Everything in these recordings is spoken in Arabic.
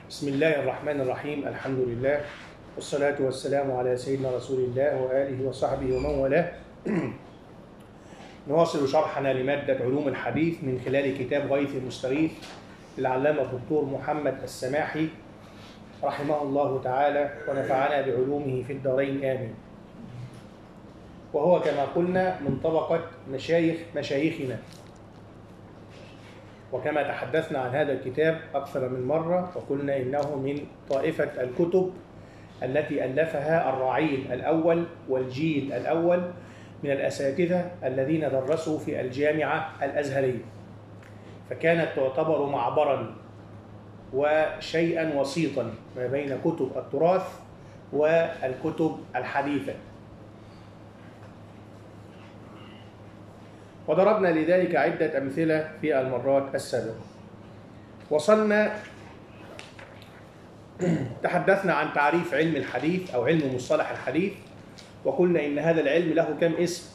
بسم الله الرحمن الرحيم. الحمد لله والصلاة والسلام على سيدنا رسول الله وآله وصحبه ومن والاه. نواصل شرحنا لمادة علوم الحديث من خلال كتاب غيث المستغيث للعلامة الدكتور محمد السماحي رحمه الله تعالى ونفعنا بعلومه في الدارين آمين. وهو كما قلنا من طبقة مشايخنا، وكما تحدثنا عن هذا الكتاب أكثر من مرة وقلنا إنه من طائفة الكتب التي ألفها الرعيل الأول والجيل الأول من الأساتذة الذين درسوا في الجامعة الأزهرية، فكانت تعتبر معبرا وشيئا وسيطا ما بين كتب التراث والكتب الحديثة. وضربنا لذلك عدة أمثلة في المرات السابقة. وصلنا تحدثنا عن تعريف علم الحديث أو علم مصطلح الحديث، وقلنا إن هذا العلم له كم اسم؟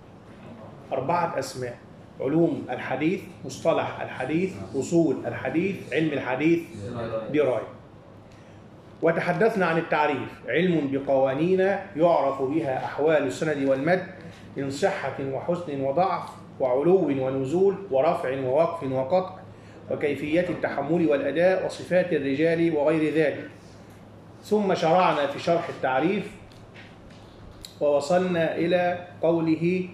4 أسماء: علوم الحديث، مصطلح الحديث، أصول الحديث، علم الحديث، دراية. وتحدثنا عن التعريف: علم بقوانين يعرف بها أحوال السند والمد من صحة وحسن وضعف وعلو ونزول ورفع ووقف وقطع وكيفية التحمل والأداء وصفات الرجال وغير ذلك. ثم شرعنا في شرح التعريف ووصلنا إلى قوله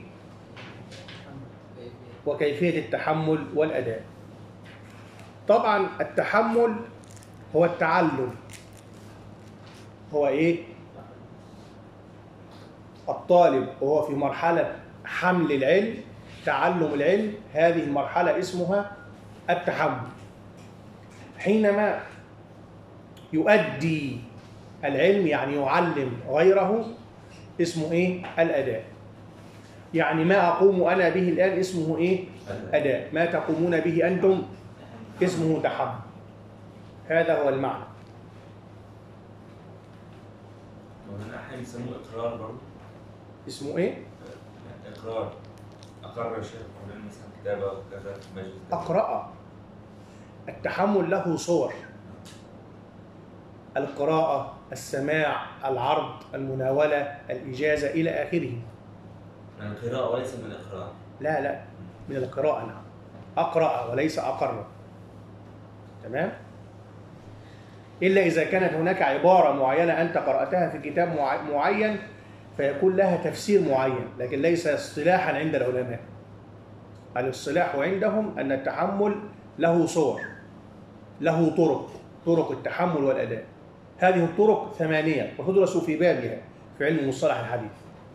وكيفية التحمل والأداء. طبعا التحمل هو التعلم، هو إيه؟ الطالب وهو في مرحلة حمل العلم، تعلم العلم، هذه المرحلة اسمها التحمل. حينما يؤدي العلم يعني يعلم غيره اسمه إيه؟ الأداء. يعني ما أقوم أنا به الآن اسمه إيه؟ أداء. ما تقومون به أنتم اسمه تحمل. هذا هو المعنى. ومن أحيانا يسموه إقرار برضه. اسمه إيه؟ إقرار. أقرر الشيخ فلان مثلا كتابة وكذا في مجلس. أقرأ. التحمل له صور: القراءة، السماع، العرض، المناولة، الإجازة إلى آخره. من القراءة وليس من الإقرار. لا، من القراءة. نعم، أقرأ وليس أقرر. تمام؟ إلا إذا كانت هناك عبارة معينة أنت قرأتها في كتاب معين فيكون لها تفسير معين، لكن ليس اصطلاحا عند العلماء. الاصطلاح عندهم أن التحمل له صور، له طرق التحمل والأداء. هذه الطرق 8 وتدرس في بابها في علم مصطلح الحديث.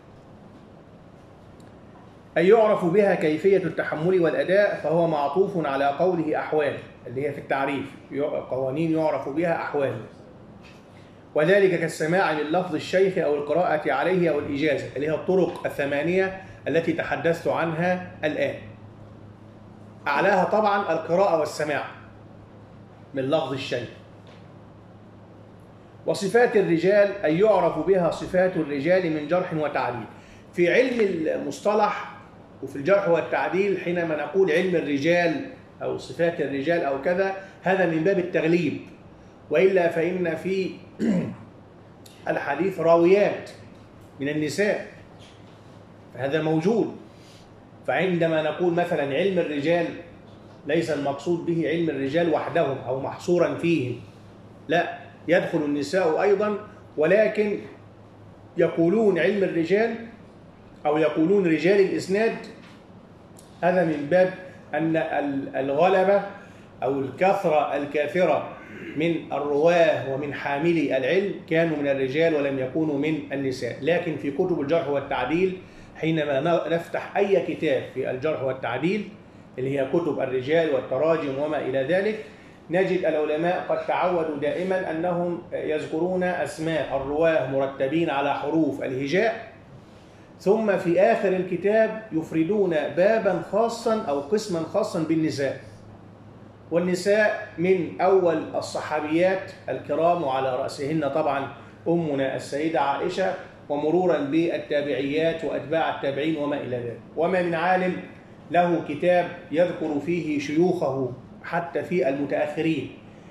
أن يعرف بها كيفية التحمل والأداء فهو معطوف على قوله أحوال، اللي هي في التعريف، قوانين يعرف بها أحوال، وذلك كالسماع من لفظ الشيخ أو القراءة عليه أو الإجازة، اللي هي الطرق 8 التي تحدثت عنها الآن. أعلاها طبعا القراءة والسماع من لفظ الشيخ. وصفات الرجال أن يعرف بها صفات الرجال من جرح وتعديل. في علم المصطلح وفي الجرح والتعديل حينما نقول علم الرجال أو صفات الرجال أو كذا، هذا من باب التغليب، وإلا فإن في الحديث راويات من النساء، فهذا موجود. فعندما نقول مثلا علم الرجال ليس المقصود به علم الرجال وحدهم أو محصورا فيهم، لا، يدخل النساء أيضا، ولكن يقولون علم الرجال أو يقولون رجال الإسناد، هذا من باب أن الغلبة أو الكثرة الكاثرة من الرواه ومن حاملي العلم كانوا من الرجال ولم يكونوا من النساء. لكن في كتب الجرح والتعديل حينما نفتح أي كتاب في الجرح والتعديل اللي هي كتب الرجال والتراجم وما إلى ذلك، نجد العلماء قد تعودوا دائما أنهم يذكرون أسماء الرواه مرتبين على حروف الهجاء، ثم في آخر الكتاب يفردون بابا خاصا أو قسما خاصا بالنساء. والنساء من أول الصحابيات الكرام وعلى رأسهن طبعا أمنا السيدة عائشة، ومرورا بالتابعيات وأتباع التابعين وما إلى ذلك. وما من عالم له كتاب يذكر فيه شيوخه حتى في المتأخرين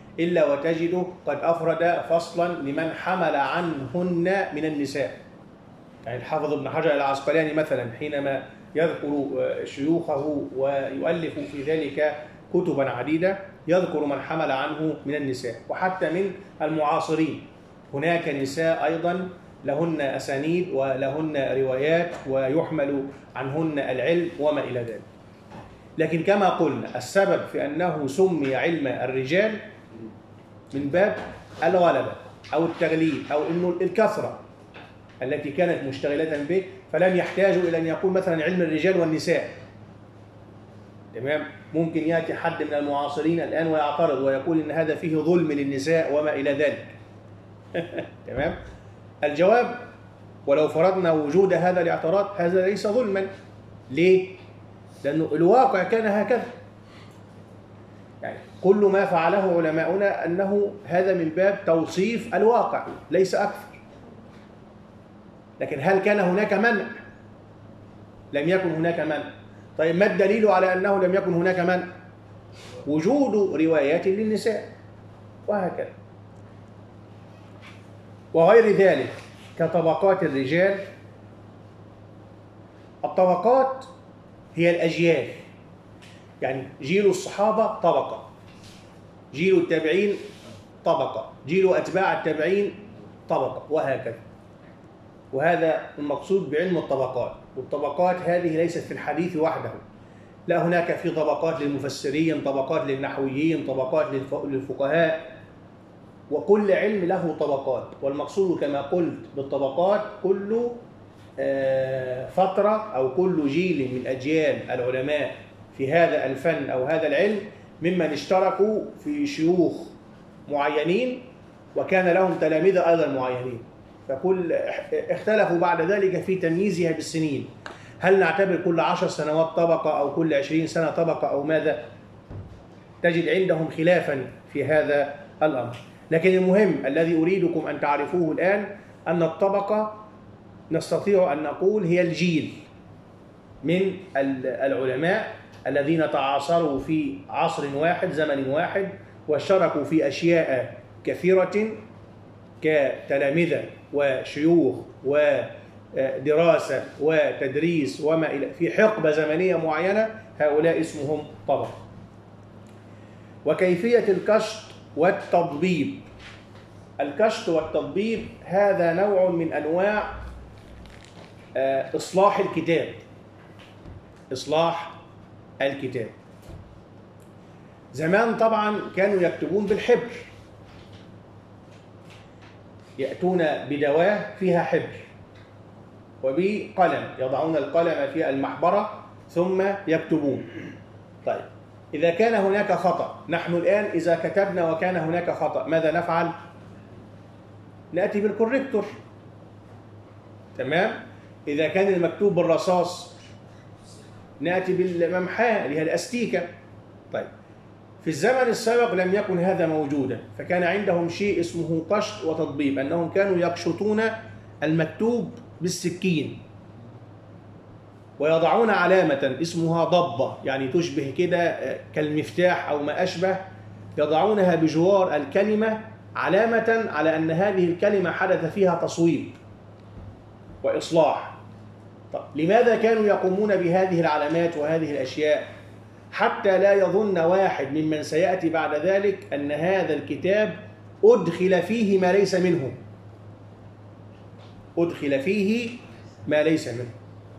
إلا وتجد قد أفرد فصلا لمن حمل عنهن من النساء. يعني الحافظ ابن حجر العسقلاني مثلا حينما يذكر شيوخه ويؤلف في ذلك كتبا عديدة يذكر من حمل عنه من النساء، وحتى من المعاصرين هناك نساء أيضا لهن أسانيد ولهن روايات ويحمل عنهن العلم وما إلى ذلك. لكن كما قلنا السبب في أنه سمي علم الرجال من باب الغلبة أو التغليب أو إنه الكثرة التي كانت مشتغلة به، فلم يحتاجوا إلى أن يقول مثلا علم الرجال والنساء. تمام؟ ممكن يأتي حد من المعاصرين الآن ويعترض ويقول إن هذا فيه ظلم للنساء وما إلى ذلك. تمام؟ الجواب ولو فرضنا وجود هذا الاعتراض هذا ليس ظلما. ليه؟ لأنه الواقع كان هكذا. يعني كل ما فعله علماؤنا أنه هذا من باب توصيف الواقع ليس أكثر. لكن هل كان هناك منع؟ لم يكن هناك منع. طيب ما الدليل على أنه لم يكن هناك منع؟ وجود روايات للنساء وهكذا وغير ذلك كطبقات الرجال. الطبقات هي الأجيال، يعني جيل الصحابة طبقة، جيل التابعين طبقة، جيل أتباع التابعين طبقة وهكذا. وهذا المقصود بعلم الطبقات. والطبقات هذه ليست في الحديث وحده، لا، هناك في طبقات للمفسرين، طبقات للنحويين، طبقات للفقهاء، وكل علم له طبقات. والمقصود كما قلت بالطبقات كل فترة أو كل جيل من أجيال العلماء في هذا الفن أو هذا العلم ممن اشتركوا في شيوخ معينين وكان لهم تلامذة أيضا معينين، فكل اختلفوا بعد ذلك في تمييزها بالسنين. هل نعتبر كل 10 سنوات طبقة أو كل 20 سنة طبقة أو ماذا؟ تجد عندهم خلافا في هذا الأمر. لكن المهم الذي أريدكم أن تعرفوه الآن أن الطبقة نستطيع أن نقول هي الجيل من العلماء الذين تعاصروا في عصر واحد زمن واحد واشتركوا في أشياء كثيرة كتلامذة وشيوخ ودراسة وتدريس وما إلى في حقبة زمنية معينة. هؤلاء اسمهم طبقة. وكيفية الكشط والتضبيب. الكشط والتضبيب هذا نوع من أنواع إصلاح الكتاب. إصلاح الكتاب. زمان طبعا كانوا يكتبون بالحبر، يأتون بدواه فيها حبر وبقلم، يضعون القلم في المحبرة ثم يكتبون. طيب إذا كان هناك خطأ، نحن الآن إذا كتبنا وكان هناك خطأ ماذا نفعل؟ نأتي بالكوريكتور. تمام؟ إذا كان المكتوب بالرصاص نأتي بالممحاة اللي هي الأستيكة. طيب في الزمن السابق لم يكن هذا موجودا، فكان عندهم شيء اسمه قشط وتضبيب، أنهم كانوا يقشطون المكتوب بالسكين ويضعون علامة اسمها ضبة، يعني تشبه كده كالمفتاح أو ما أشبه، يضعونها بجوار الكلمة علامة على أن هذه الكلمة حدث فيها تصويب وإصلاح. طب لماذا كانوا يقومون بهذه العلامات وهذه الأشياء؟ حتى لا يظن واحد ممن سيأتي بعد ذلك أن هذا الكتاب أدخل فيه ما ليس منه. أدخل فيه ما ليس منه.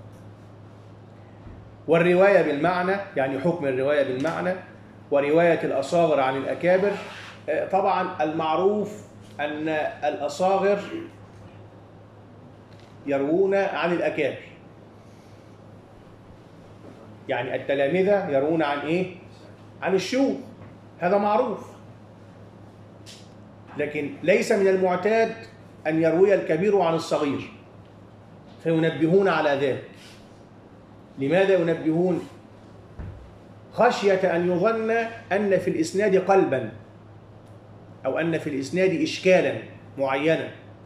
والرواية بالمعنى، يعني حكم الرواية بالمعنى، ورواية الأصاغر عن الأكابر. طبعا المعروف أن الأصاغر يروون عن الأكابر، يعني التلامذة يروون عن إيه؟ عن الشيوخ، هذا معروف. لكن ليس من المعتاد أن يروي الكبير عن الصغير، فينبهون على ذلك. لماذا ينبهون؟ خشية أن يظن أن في الإسناد قلبا أو أن في الإسناد إشكالا معينا.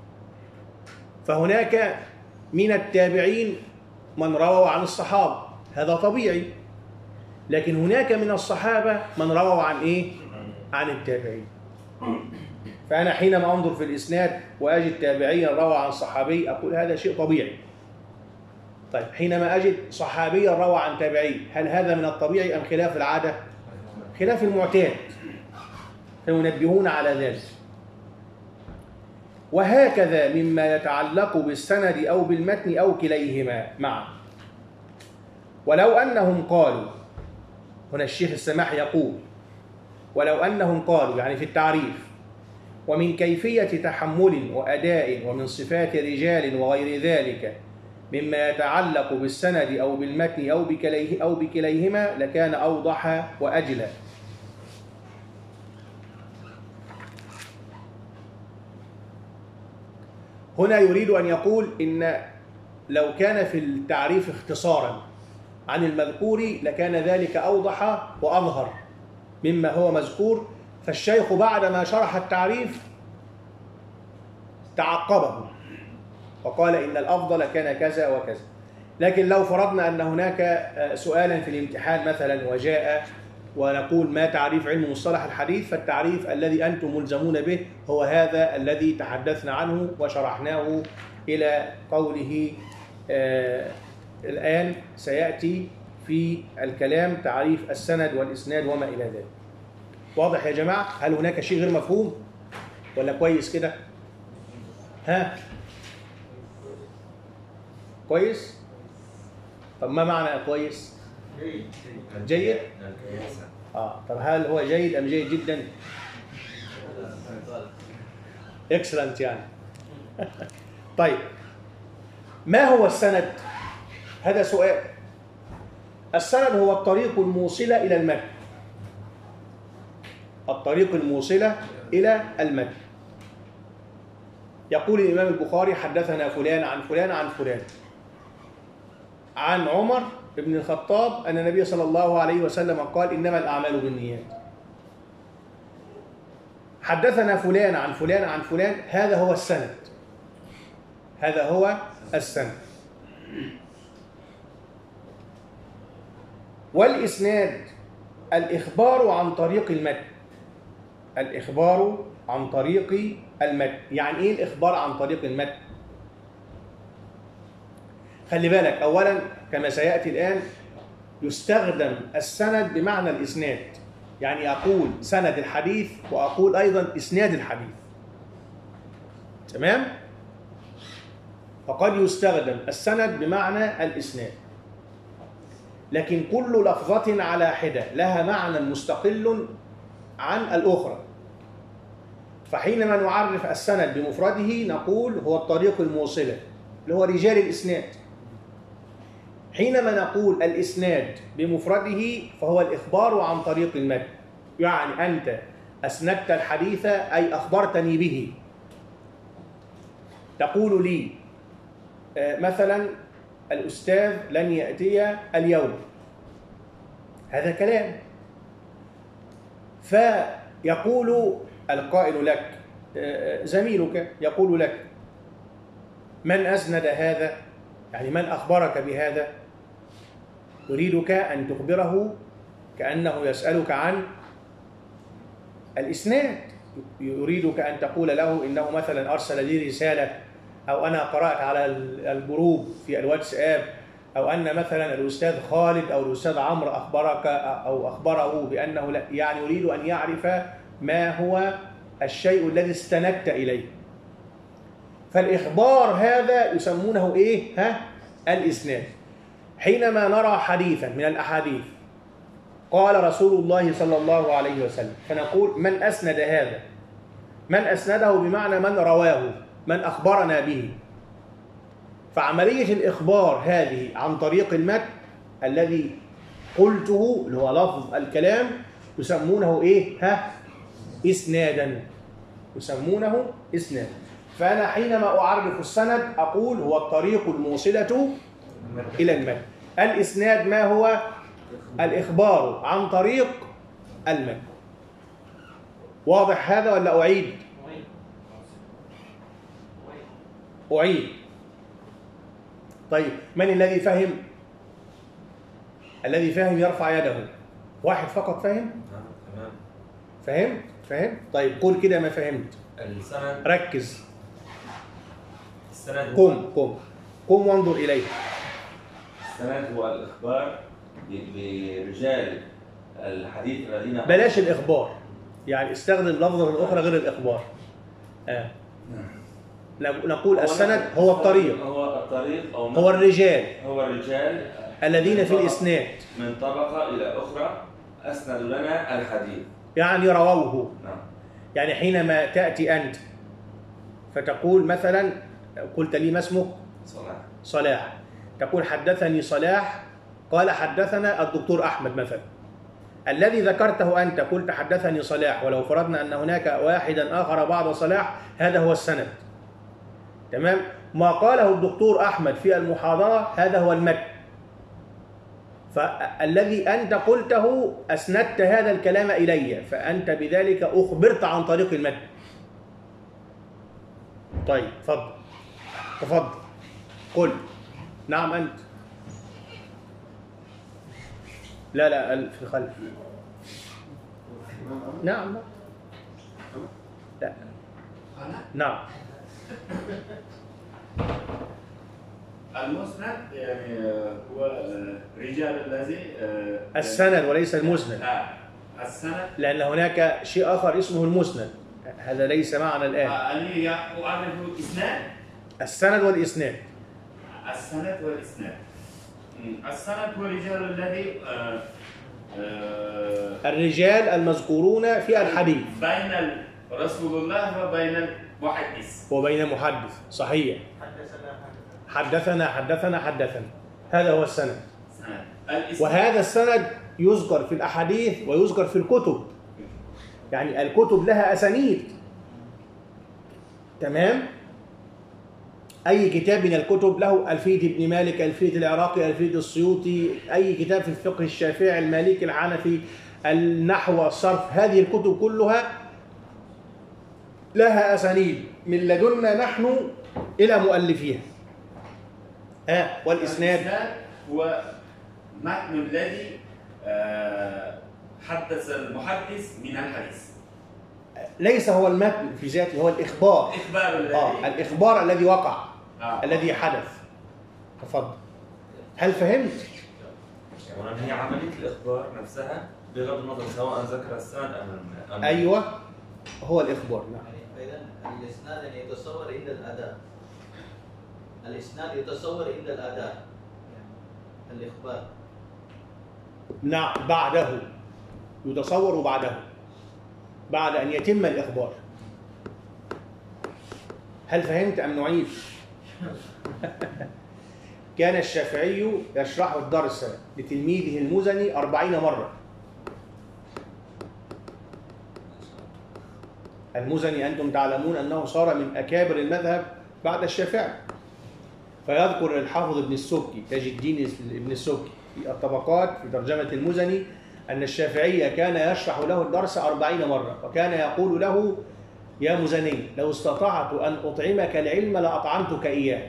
فهناك من التابعين من رووا عن الصحابة، هذا طبيعي. لكن هناك من الصحابة من رووا عن إيه؟ عن التابعين. فأنا حينما أنظر في الإسناد وأجد تابعيا روى عن صحابي أقول هذا شيء طبيعي. طيب حينما أجد صحابيا روى عن تابعي، هل هذا من الطبيعي أم خلاف العادة؟ خلاف المعتاد، فينبهون على ذلك. وهكذا مما يتعلق بالسند أو بالمتن أو كليهما معا. ولو أنهم قالوا، هنا الشيخ السماح يقول ولو أنهم قالوا يعني في التعريف: ومن كيفية تحمل وأداء ومن صفات رجال وغير ذلك مما يتعلق بالسند أو بالمتن أو بكليهما لكان أوضح وأجلى. هنا يريد أن يقول إن لو كان في التعريف اختصارا عن المذكور لكان ذلك أوضح وأظهر مما هو مذكور، فالشيخ بعدما شرح التعريف تعقبه وقال إن الأفضل كان كذا وكذا. لكن لو فرضنا أن هناك سؤالا في الامتحان مثلا وجاء ونقول ما تعريف علم مصطلح الحديث، فالتعريف الذي أنتم ملزمون به هو هذا الذي تحدثنا عنه وشرحناه إلى قوله الآن سيأتي في الكلام تعريف السند والإسناد وما إلى ذلك. واضح يا جماعة؟ هل هناك شيء غير مفهوم ولا كويس كده؟ ها؟ كويس؟ طب ما معنى كويس؟ جيد؟ طب هل هو جيد أم جيد جدا؟ excellent يعني. طيب ما هو السند؟ هذا سؤال. السند هو الطريق الموصلة إلى المتن. الطريق الموصلة إلى المتن. يقول الإمام البخاري: حدثنا فلان عن فلان عن فلان عن عمر بن الخطاب أن النبي صلى الله عليه وسلم قال: إنما الأعمال بالنيات. حدثنا فلان عن فلان عن فلان، هذا هو السند. هذا هو السند. والإسناد الإخبار عن طريق المتن. الإخبار عن طريق المتن. يعني إيه الإخبار عن طريق المتن؟ خلي بالك، أولا كما سيأتي الآن يستخدم السند بمعنى الإسناد، يعني أقول سند الحديث وأقول أيضا إسناد الحديث. تمام؟ فقد يستخدم السند بمعنى الإسناد، لكن كل لفظة على حدة لها معنى مستقل عن الأخرى. فحينما نعرف السند بمفرده نقول هو الطريق الموصلة اللي هو رجال الإسناد. حينما نقول الإسناد بمفرده فهو الإخبار عن طريق المتن، يعني أنت أسندت الحديث أي أخبرتني به. تقول لي مثلا الأستاذ لن يأتي اليوم، هذا كلام. فيقول القائل لك زميلك يقول لك: من أسند هذا؟ يعني من أخبرك بهذا؟ يريدك أن تخبره كأنه يسألك عن الإسناد. يريدك أن تقول له إنه مثلا أرسل لي رسالة، أو أنا قرأت على الجروب في الواتساب، أو أن مثلا الأستاذ خالد أو الأستاذ عمرو أخبرك أو أخبره بأنه لا. يعني يريد أن يعرف ما هو الشيء الذي استندت إليه. فالإخبار هذا يسمونه إيه؟ الإسناد. حينما نرى حديثا من الأحاديث قال رسول الله صلى الله عليه وسلم، فنقول من أسند هذا؟ من أسنده بمعنى من رواه، من أخبرنا به. فعملية الإخبار هذه عن طريق المتن الذي قلته اللي هو لفظ الكلام يسمونه إيه؟ إسنادا. يسمونه إسنادا. فأنا حينما أعرف السند أقول هو الطريق الموصلة إلى المتن. الإسناد ما هو؟ الإخبار عن طريق المتن. واضح هذا ولا أعيد؟ أعيد. طيب من الذي فهم؟ الذي فهم يرفع يده. واحد فقط فهم؟ فهمت؟ فهمت؟ طيب قول كده ما فهمت. السند. ركز. السند قم وانظر إليه. السند هو الإخبار برجال الحديث الذين بلاش الإخبار، يعني استخدم لفظة أخرى غير الإخبار. نقول السند هو الطريق، هو الرجال الذين في الإسناد من طبقة إلى أخرى أسندوا لنا الحديث، يعني رووه. نعم. يعني حينما تأتي أنت فتقول مثلا، قلت لي ما اسمك؟ صلاح. تقول حدثني صلاح قال حدثنا الدكتور أحمد مثلا. الذي ذكرته أنت قلت حدثني صلاح، ولو فرضنا أن هناك واحدا آخر بعد صلاح، هذا هو السند. تمام؟ ما قاله الدكتور أحمد في المحاضرة هذا هو المتن. فالذي أنت قلته أسندت هذا الكلام إلي، فأنت بذلك أخبرت عن طريق المتن. طيب تفضل قل. نعم أنت. لا في الخلف. نعم. لا. نعم. المسند يعني هو رجال الذي السند وليس المسند. السند، لأن هناك شيء آخر اسمه المسند، هذا ليس معنا الآن. أني أعرف الإسناد. السند والإسناد. السند والإسناد. السند هو الرجال الذي الرجال المذكورون في الحديث بين رسول الله وبين المحدث. وبين محدث، صحيح. حدثنا هذا هو السند. وهذا السند يذكر في الأحاديث ويذكر في الكتب، يعني الكتب لها أسانيد. تمام؟ أي كتاب من الكتب له ألفية ابن مالك، ألفية العراقي، ألفية السيوطي، أي كتاب في الفقه الشافعي المالكي الحنفي، النحو، الصرف، هذه الكتب كلها لها أسانيد من لدنا نحن إلى مؤلفيها. والإسناد هو متن الذي حدث المحدث من الحديث. ليس هو المتن في ذاته، هو الإخبار. الإخبار الذي وقع، الذي حدث. تفضل. هل فهمت؟ يعني هي عملية الإخبار نفسها بغض النظر سواء ذكر السند أم أيوة، هو الإخبار. نعم. إذن الإسناد يتصور عند الأداء. الإسناد يتصور عند الأداء، الإخبار. نعم، بعده يتصور، بعد أن يتم الإخبار. هل فهمت أم نعيد؟ كان الشافعي يشرح الدرس لتلميذه المزني 40 مرة. المزني أنتم تعلمون أنه صار من أكابر المذهب بعد الشافعي. فيذكر الحافظ ابن السبكي، تاج الدين ابن السبكي في الطبقات في ترجمة المزني أن الشافعي كان يشرح له الدرس 40 مرة، وكان يقول له: يا مزني، لو استطعت أن أطعمك العلم لأطعمتك إياه.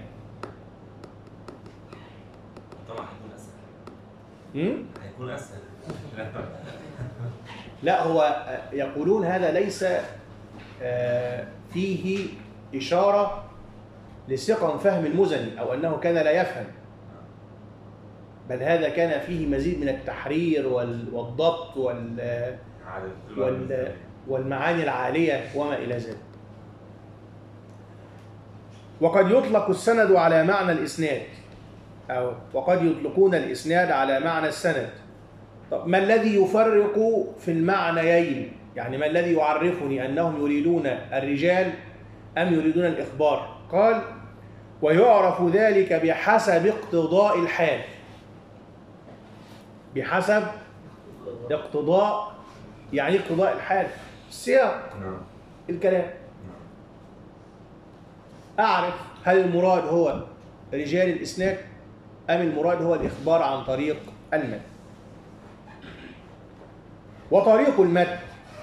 طبعا هيكون أسهل. لا، هو يقولون هذا ليس فيه إشارة لثقة فهم المزني أو أنه كان لا يفهم، بل هذا كان فيه مزيد من التحرير والضبط والمعاني العالية وما إلى ذلك. وقد يطلق السند على معنى الإسناد، أو وقد يطلقون الإسناد على معنى السند. طب ما الذي يفرق في المعنيين؟ يعني ما الذي يعرفني أنهم يريدون الرجال أم يريدون الإخبار؟ قال: ويعرف ذلك بحسب اقتضاء الحال. بحسب اقتضاء، يعني اقتضاء الحال، سياق الكلام. أعرف هل المراد هو رجال الإسناد أم المراد هو الإخبار عن طريق المتن. وطريق المتن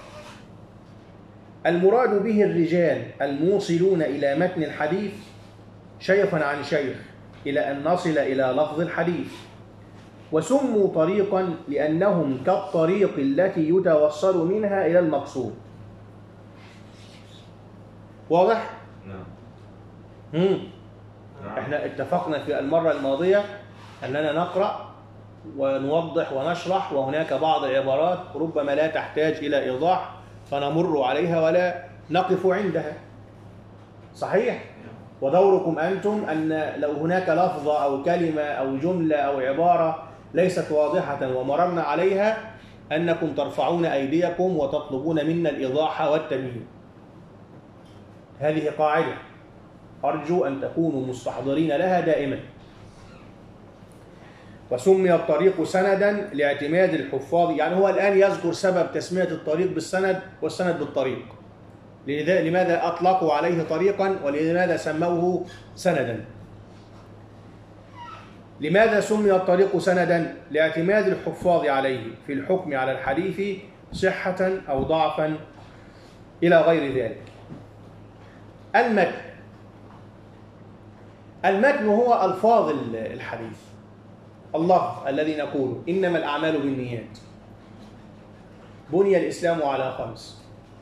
المراد به الرجال الموصلون إلى متن الحديث شيخا عن شيخ إلى أن نصل إلى لفظ الحديث. وسموا طريقا لأنهم كالطريق التي يتوصل منها إلى المقصود. واضح؟ نعم. احنا اتفقنا في المرة الماضية أننا نقرأ ونوضح ونشرح، وهناك بعض العبارات ربما لا تحتاج إلى إيضاح فنمر عليها ولا نقف عندها. صحيح؟ ودوركم أنتم أن لو هناك لفظة أو كلمة أو جملة أو عبارة ليست واضحة ومررنا عليها أنكم ترفعون أيديكم وتطلبون منا الإيضاح والتبيين. هذه قاعدة أرجو أن تكونوا مستحضرين لها دائما. وسمي الطريق سندا لاعتماد الحفاظ، يعني هو الآن يذكر سبب تسمية الطريق بالسند والسند بالطريق. لماذا أطلقوا عليه طريقا ولماذا سموه سندا؟ لماذا سمي الطريق سندا؟ لاعتماد الحفاظ عليه في الحكم على الحديث صحة أو ضعفا إلى غير ذلك. المتن هو ألفاظ الحديث، اللفظ الذي نقوله إنما الأعمال بالنيات. بني الإسلام على 5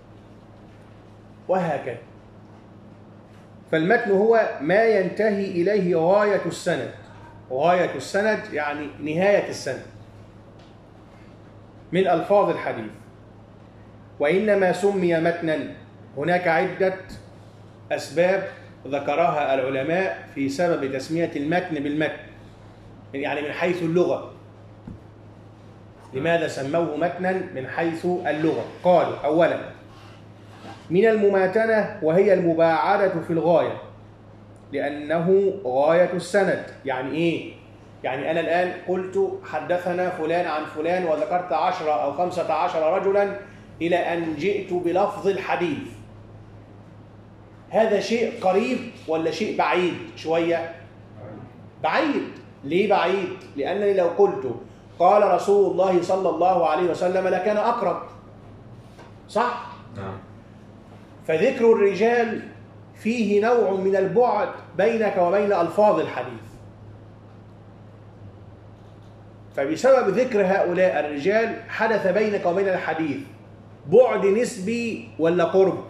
وهكذا. فالمتن هو ما ينتهي إليه غاية السند. غاية السند يعني نهاية السند من ألفاظ الحديث. وإنما سمي متنا، هناك عدة أسباب ذكرها العلماء في سبب تسمية المتن بالمتن، يعني من حيث اللغة. لماذا سموه متنا من حيث اللغة؟ قالوا أولا من المماتنة وهي المباعدة في الغاية، لأنه غاية السند. يعني إيه؟ يعني أنا الآن قلت حدثنا فلان عن فلان وذكرت 10 أو 15 رجلا إلى أن جئت بلفظ الحديث. هذا شيء قريب ولا شيء بعيد شوية؟ بعيد. ليه بعيد؟ لأنني لو قلت قال رسول الله صلى الله عليه وسلم لكان أقرب. صح؟ نعم. فذكر الرجال فيه نوع من البعد بينك وبين ألفاظ الحديث. فبسبب ذكر هؤلاء الرجال حدث بينك وبين الحديث بعد نسبي ولا قرب؟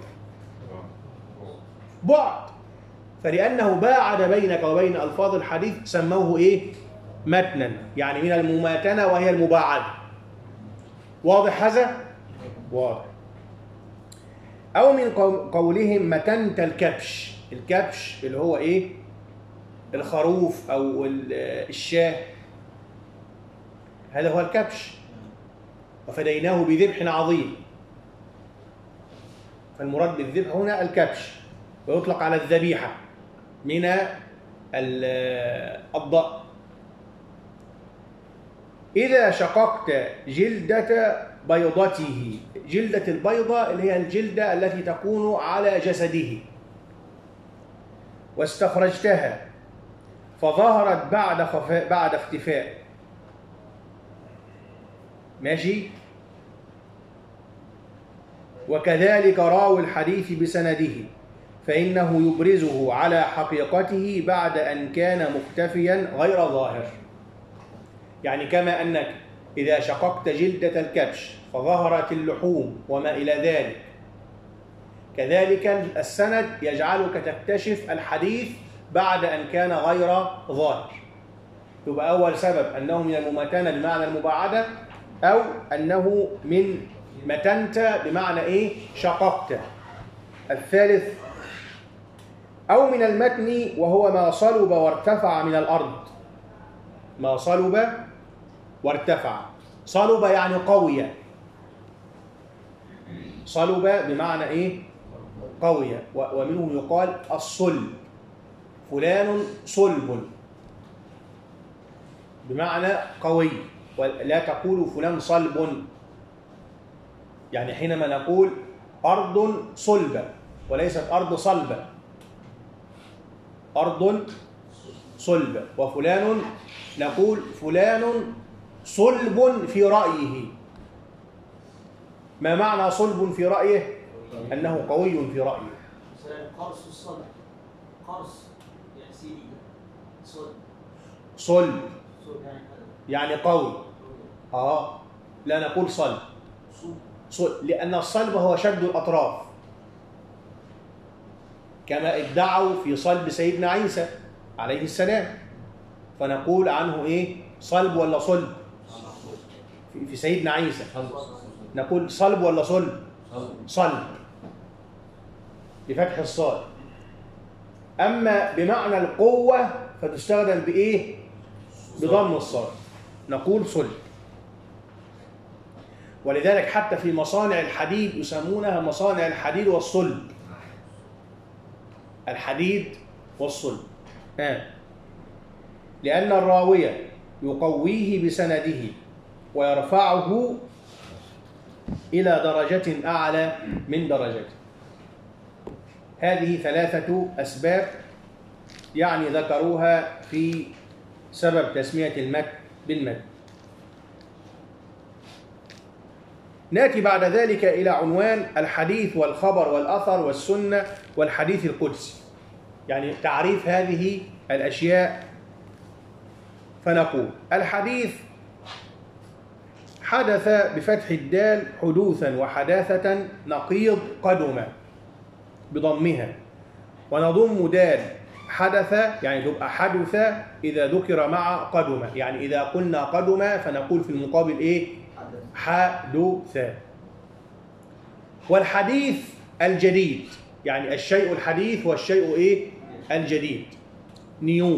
بعد. فلأنه باعد بينك وبين ألفاظ الحديث سموه إيه؟ متنا، يعني من المماتنة وهي المباعدة. واضح هذا؟ واضح. أو من قولهم متنت الكبش. الكبش اللي هو إيه؟ الخروف أو الشاه، هذا هو الكبش. وفديناه بذبح عظيم. فالمراد بالذبح هنا الكبش، ويطلق على الذبيحة من الضأن. إذا شققت جلدة بيضته، جلدة البيضة اللي هي الجلدة التي تكون على جسده، واستخرجتها فظهرت بعد اختفاء. ماشي؟ وكذلك راوي الحديث بسنده، فإنه يبرزه على حقيقته بعد أن كان مختفيا غير ظاهر. يعني كما أنك إذا شققت جلدة الكبش فظهرت اللحوم وما إلى ذلك، كذلك السند يجعلك تكتشف الحديث بعد أن كان غير ظاهر. يبقى أول سبب أنه من المماتنة بمعنى المباعدة، أو أنه من متنت بمعنى إيه؟ شققت. الثالث أو من المتن وهو ما صلب وارتفع من الأرض. ما صلب وارتفع. صلب يعني قوي. صلب بمعنى إيه؟ قوي. ومنه يقال الصلب، فلان صلب بمعنى قوي، ولا تقول فلان صلب. يعني حينما نقول أرض صلبة وليست أرض صلبة، أرض صلبة. وفلان نقول فلان صلب في رأيه. ما معنى صلب في رأيه؟ أنه قوي في رأيه. مثلا قرص الصلب، قرص يعني سيدي، صلب صلب يعني قوي. لا نقول صلب. لأن الصلب هو شد الأطراف، كما ادعوا في صلب سيدنا عيسى عليه السلام، فنقول عنه إيه؟ صلب ولا صلب؟ في سيدنا عيسى نقول صلب ولا صلب؟ صلب بفتح الصاد. أما بمعنى القوة فتستخدم بإيه؟ بضم الصاد، نقول صلب. ولذلك حتى في مصانع الحديد يسمونها مصانع الحديد والصلب. الحديد والصلب لأن الراوية يقويه بسنده ويرفعه إلى درجة أعلى من درجته. هذه 3 أسباب يعني ذكروها في سبب تسمية المتن بالمتن. نأتي بعد ذلك إلى عنوان الحديث والخبر والأثر والسنة والحديث القدسي، يعني تعريف هذه الأشياء. فنقول الحديث حدث بفتح الدال حدوثا وحداثة نقيض قدم بضمها، ونضم دال حدث يعني تبقى حدث إذا ذكر مع قدم، يعني إذا قلنا قدم فنقول في المقابل إيه؟ حدث. والحديث الجديد يعني الشيء الحديث والشيء إيه؟ الجديد، نيو.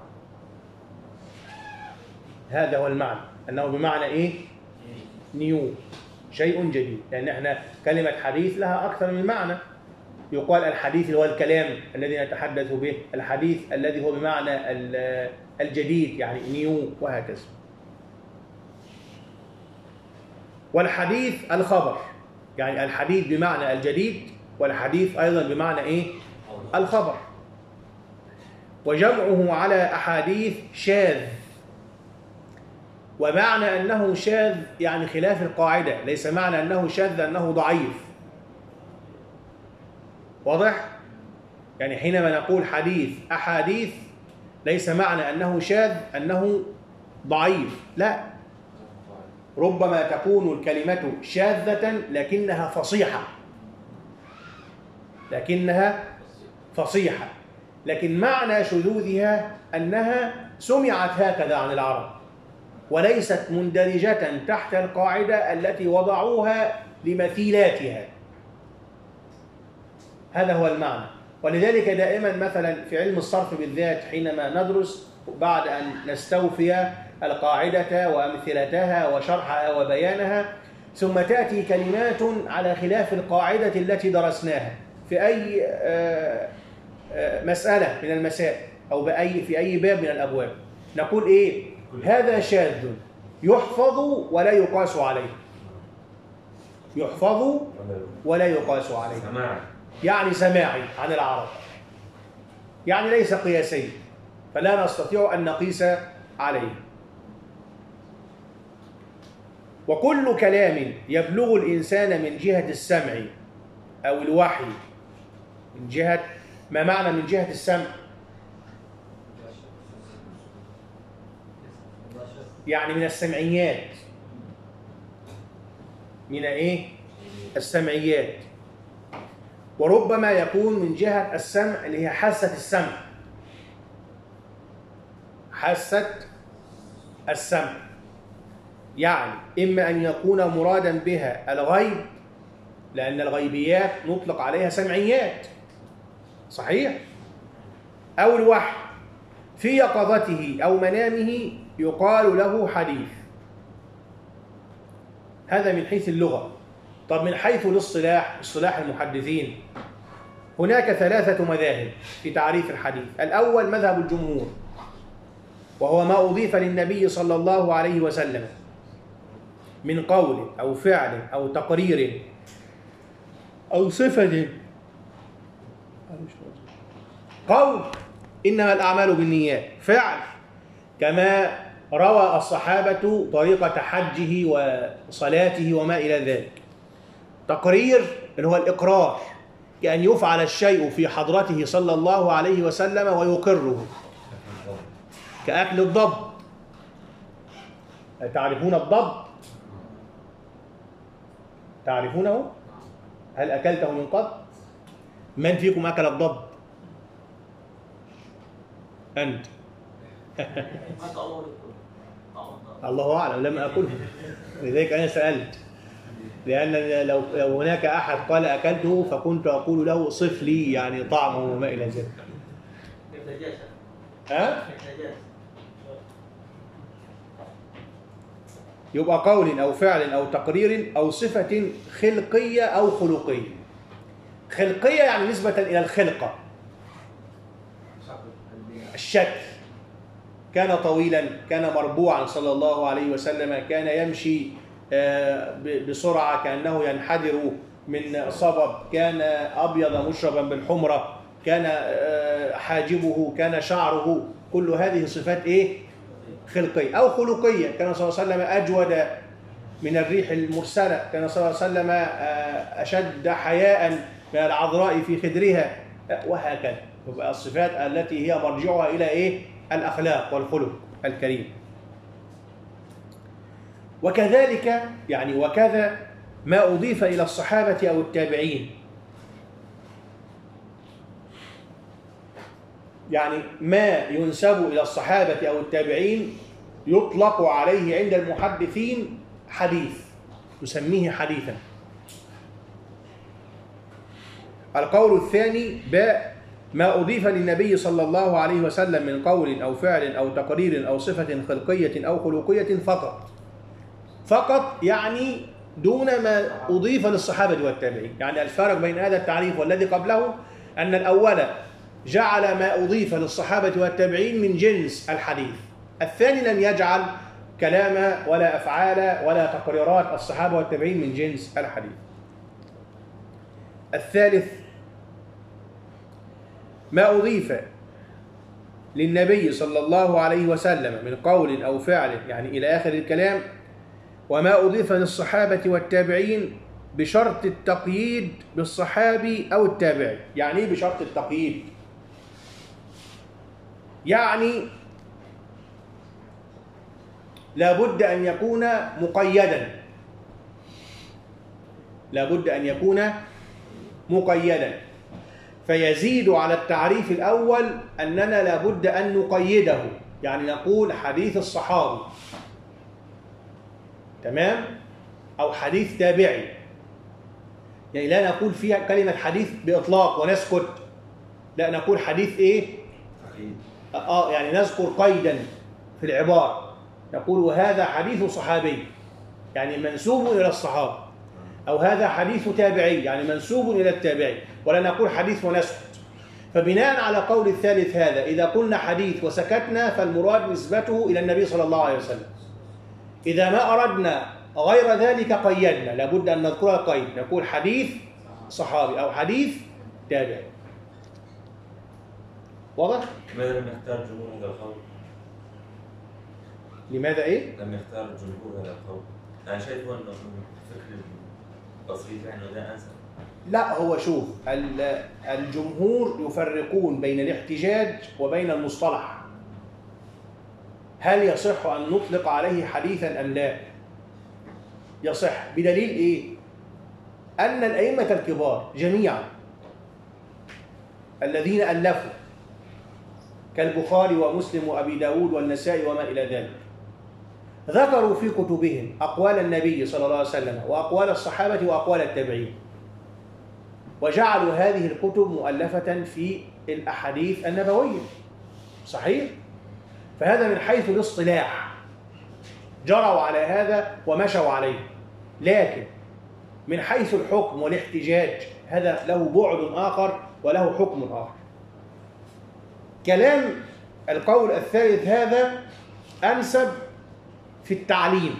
هذا هو المعنى، أنه بمعنى إيه؟ نيو، شيء جديد. لأن احنا كلمة حديث لها أكثر من معنى. يقال الحديث اللي هو الكلام الذي نتحدث به، الحديث الذي هو بمعنى الجديد يعني نيو، وهكذا. والحديث الخبر يعني الحديث بمعنى الجديد، والحديث أيضا بمعنى إيه؟ الخبر. وجمعه على أحاديث شاذ، ومعنى أنه شاذ يعني خلاف القاعدة، ليس معنى أنه شاذ أنه ضعيف. واضح؟ يعني حينما نقول حديث أحاديث ليس معنى أنه شاذ أنه ضعيف، لا، ربما تكون الكلمة شاذة لكنها فصيحة، لكن معنى شذوذها أنها سمعت هكذا عن العرب وليست مندرجة تحت القاعدة التي وضعوها لمثيلاتها. هذا هو المعنى. ولذلك دائما مثلا في علم الصرف بالذات حينما ندرس بعد أن نستوفي القاعدة وأمثلتها وشرحها وبيانها، ثم تأتي كلمات على خلاف القاعدة التي درسناها في أي مسألة من المسائل أو في أي باب من الأبواب، نقول إيه؟ هذا شاذ يحفظ ولا يقاس عليه. يحفظ ولا يقاس عليه يعني سماعي عن العرب، يعني ليس قياسي، فلا نستطيع أن نقيس عليه. وكل كلام يبلغ الإنسان من جهة السمع أو الوحي، من جهة ما معنى من جهة السمع؟ يعني من السمعيات. من إيه؟ السمعيات. وربما يكون من جهة السمع اللي هي حاسة السمع. حاسة السمع يعني إما أن يكون مرادا بها الغيب، لأن الغيبيات نطلق عليها سمعيات، صحيح؟ أو الوحي في يقظته أو منامه يقال له حديث. هذا من حيث اللغة. طب من حيث الاصطلاح، اصطلاح المحدثين، هناك 3 مذاهب في تعريف الحديث. الأول مذهب الجمهور، وهو ما أضيف للنبي صلى الله عليه وسلم من قول أو فعل أو تقرير أو صفة. قول إنما الأعمال بالنيات، فعل كما روى الصحابة طريقة حجه وصلاته وما إلى ذلك. تقرير اللي هو الإقرار، كأن يفعل الشيء في حضرته صلى الله عليه وسلم ويقره، كأكل الضب. تعرفون الضب؟ تعرفونه؟ هل أكلته من قبل؟ من فيكم أكل الضب؟ أنت. ما تعور الله أعلم، لم أكله، لذلك أنا سألت، لأن لو هناك أحد قال أكلته فكنت أقول له صف لي يعني طعمه وما إلى ذلك. ها؟ يبقى قول أو فعل أو تقرير أو صفة خلقية أو خلقية. خلقية يعني نسبة إلى الخلقة، الشكل، كان طويلا، كان مربوعا صلى الله عليه وسلم، كان يمشي بسرعة كأنه ينحدر من صبب، كان أبيض مشربا بالحمرة، كان حاجبه، كان شعره، كل هذه صفات إيه؟ خلقية. أو خلقية، كان صلى الله عليه وسلم أجود من الريح المرسلة، كان صلى الله عليه وسلم أشد حياء من العذراء في خدرها، وهكذا. يبقى الصفات التي هي مرجعها إلى إيه؟ الأخلاق والخلق الكريم. وكذلك يعني وكذا ما أضيف إلى الصحابة أو التابعين، يعني ما ينسب إلى الصحابة أو التابعين يطلق عليه عند المحدثين حديث، يسميه حديثا. القول الثاني باء ما أضيف للنبي صلى الله عليه وسلم من قول أو فعل أو تقرير أو صفة خلقية أو خلقية فقط. فقط يعني دون ما أضيف للصحابة والتابعين. يعني الفارق بين هذا التعريف والذي قبله أن الأول جعل ما أضيف للصحابة والتابعين من جنس الحديث، الثاني لم يجعل كلام ولا أفعال ولا تقريرات الصحابة والتابعين من جنس الحديث. الثالث ما أضيف للنبي صلى الله عليه وسلم من قول أو فعل يعني إلى آخر الكلام، وما أضيف للصحابة والتابعين بشرط التقييد بالصحابي أو التابعي. يعني إيه بشرط التقييد؟ يعني لابد أن يكون مقيدا، لابد أن يكون مقيدا، فيزيد على التعريف الأول أننا لابد أن نقيده، يعني نقول حديث الصحابي، تمام؟ أو حديث تابعي، يعني لا نقول فيها كلمة حديث بإطلاق ونسكت، لا نقول حديث إيه؟ يعني نذكر قيدا في العبارة، نقول وهذا حديث صحابي يعني منسوب إلى الصحابة، أو هذا حديث تابعي يعني منسوب إلى التابعي، ولا نقول حديث ونسكت. فبناء على قول الثالث هذا إذا قلنا حديث وسكتنا فالمراد نسبته إلى النبي صلى الله عليه وسلم. إذا ما أردنا غير ذلك قيدنا، لابد أن نذكر القيد، نقول حديث صحابي أو حديث تابعي. واضح؟ لماذا لم يختار الجمهور هذا القول؟ لماذا إيه؟ لم يختار الجمهور هذا القول؟ أنا شايفه أنه فكر بسيط يعني ده أنسب. لا، هو شوف الجمهور يفرقون بين الاحتجاج وبين المصطلح. هل يصح أن نطلق عليه حديثا أم لا؟ يصح. بدليل إيه؟ أن الأئمة الكبار جميعا الذين ألفوا كالبخاري ومسلم وأبي داود والنسائي وما إلى ذلك ذكروا في كتبهم أقوال النبي صلى الله عليه وسلم وأقوال الصحابة وأقوال التابعين، وجعلوا هذه الكتب مؤلفة في الأحاديث النبوية. صحيح؟ فهذا من حيث الاصطلاح جروا على هذا ومشوا عليه، لكن من حيث الحكم والاحتجاج هذا له بعد آخر وله حكم آخر. كلام القول الثالث هذا أنسب في التعليم،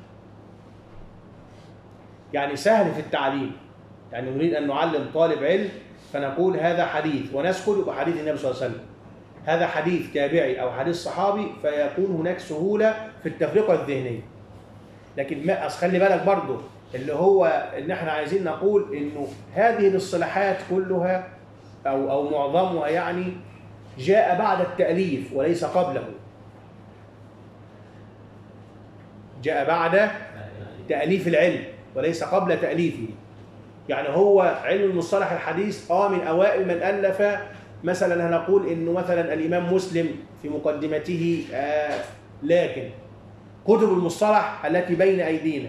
يعني سهل في التعليم، يعني نريد أن نعلم طالب علم فنقول هذا حديث ونسكت يبقى حديث النبي صلى الله عليه وسلم، هذا حديث تابعي أو حديث صحابي، فيكون هناك سهولة في التفرقة الذهنية. لكن ما خلي بالك برضه اللي هو إن احنا عايزين نقول إنه هذه الاصطلاحات كلها أو معظمها يعني جاء بعد التأليف وليس قبله. جاء بعد تأليف العلم وليس قبل تأليفه. يعني هو علم المصطلح الحديث من أوائل من ألف. مثلا هنقول إنه مثلا الإمام مسلم في مقدمته، لكن كتب المصطلح التي بين أيدينا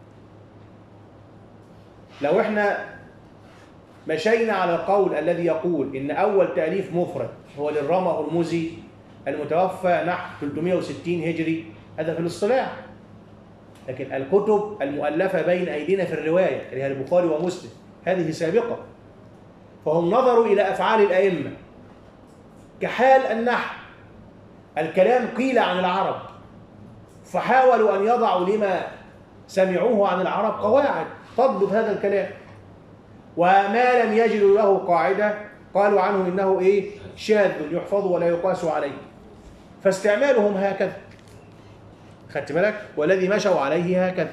لو احنا مشينا على القول الذي يقول إن أول تأليف مفرد هو للرمى هرمزي المتوفى نحو 360 هجري، هذا في الاصطلاح. لكن الكتب المؤلفة بين أيدينا في الرواية اللي هي البخاري ومسلم هذه سابقة. فهم نظروا إلى أفعال الأئمة كحال النحو، الكلام قيل عن العرب، فحاولوا أن يضعوا لما سمعوه عن العرب قواعد تضبط هذا الكلام. وما لم يجدوا له قاعدة قالوا عنه إنه شاذ يحفظ ولا يقاس عليه، فاستعمالهم هكذا. خدت بالك؟ والذي مشوا عليه هكذا.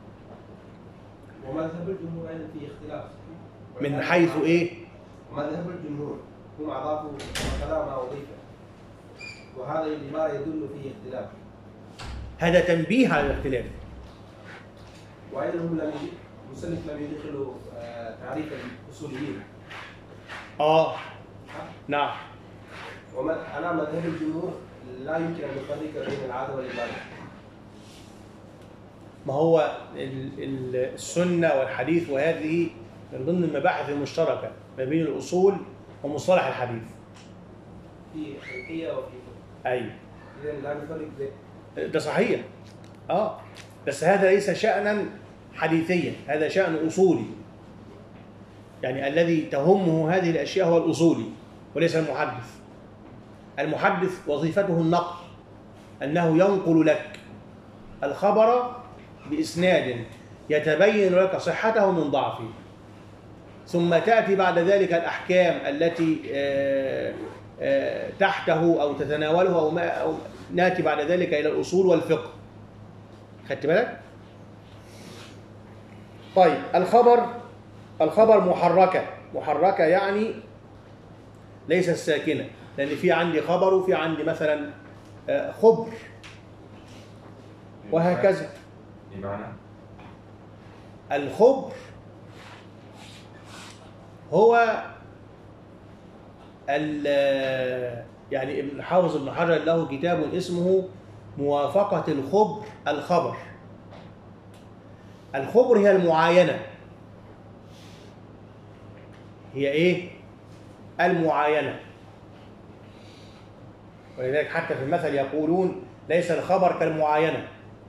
ومذهب الجمهور أيضا فيه اختلاف من حيث مذهب الجمهور هم أضافوا كلام ما أضيف، وهذا ما يدل فيه اختلاف. هذا تنبيه على الاختلاف. وأيضا هم المصنف لم يدخلوا تعريف الأصوليين. نعم. أنا مذهب الجمهور لا يمكن أن نفرق بين العادة والعبادة. ما هو السنة والحديث وهذه من ضمن المباحث المشتركة ما بين الأصول ومصطلح الحديث. في حقيقية وفي أي. إذا لا نفرق بين. ده صحيح. بس هذا ليس شأنا حديثيا، هذا شأن أصولي. يعني الذي تهمه هذه الأشياء هو الأصولي وليس المحدث. المحدث وظيفته النقل، أنه ينقل لك الخبر بإسناد يتبين لك صحته من ضعفه، ثم تأتي بعد ذلك الأحكام التي تحته أو تتناوله أو نأتي بعد ذلك إلى الأصول والفقه. خدت بالك؟ طيب، الخبر محركة يعني ليس الساكنة، لأن في عندي خبر وفي عندي مثلا خبر وهكذا. بمعنى الخبر هو يعني حافظ ابن حجر له كتاب اسمه موافقة الخبر الخبر. الخبر هي المعاينة، هي المعاينة. ولذلك حتى في المثل يقولون ليس الخبر كالمعاينة.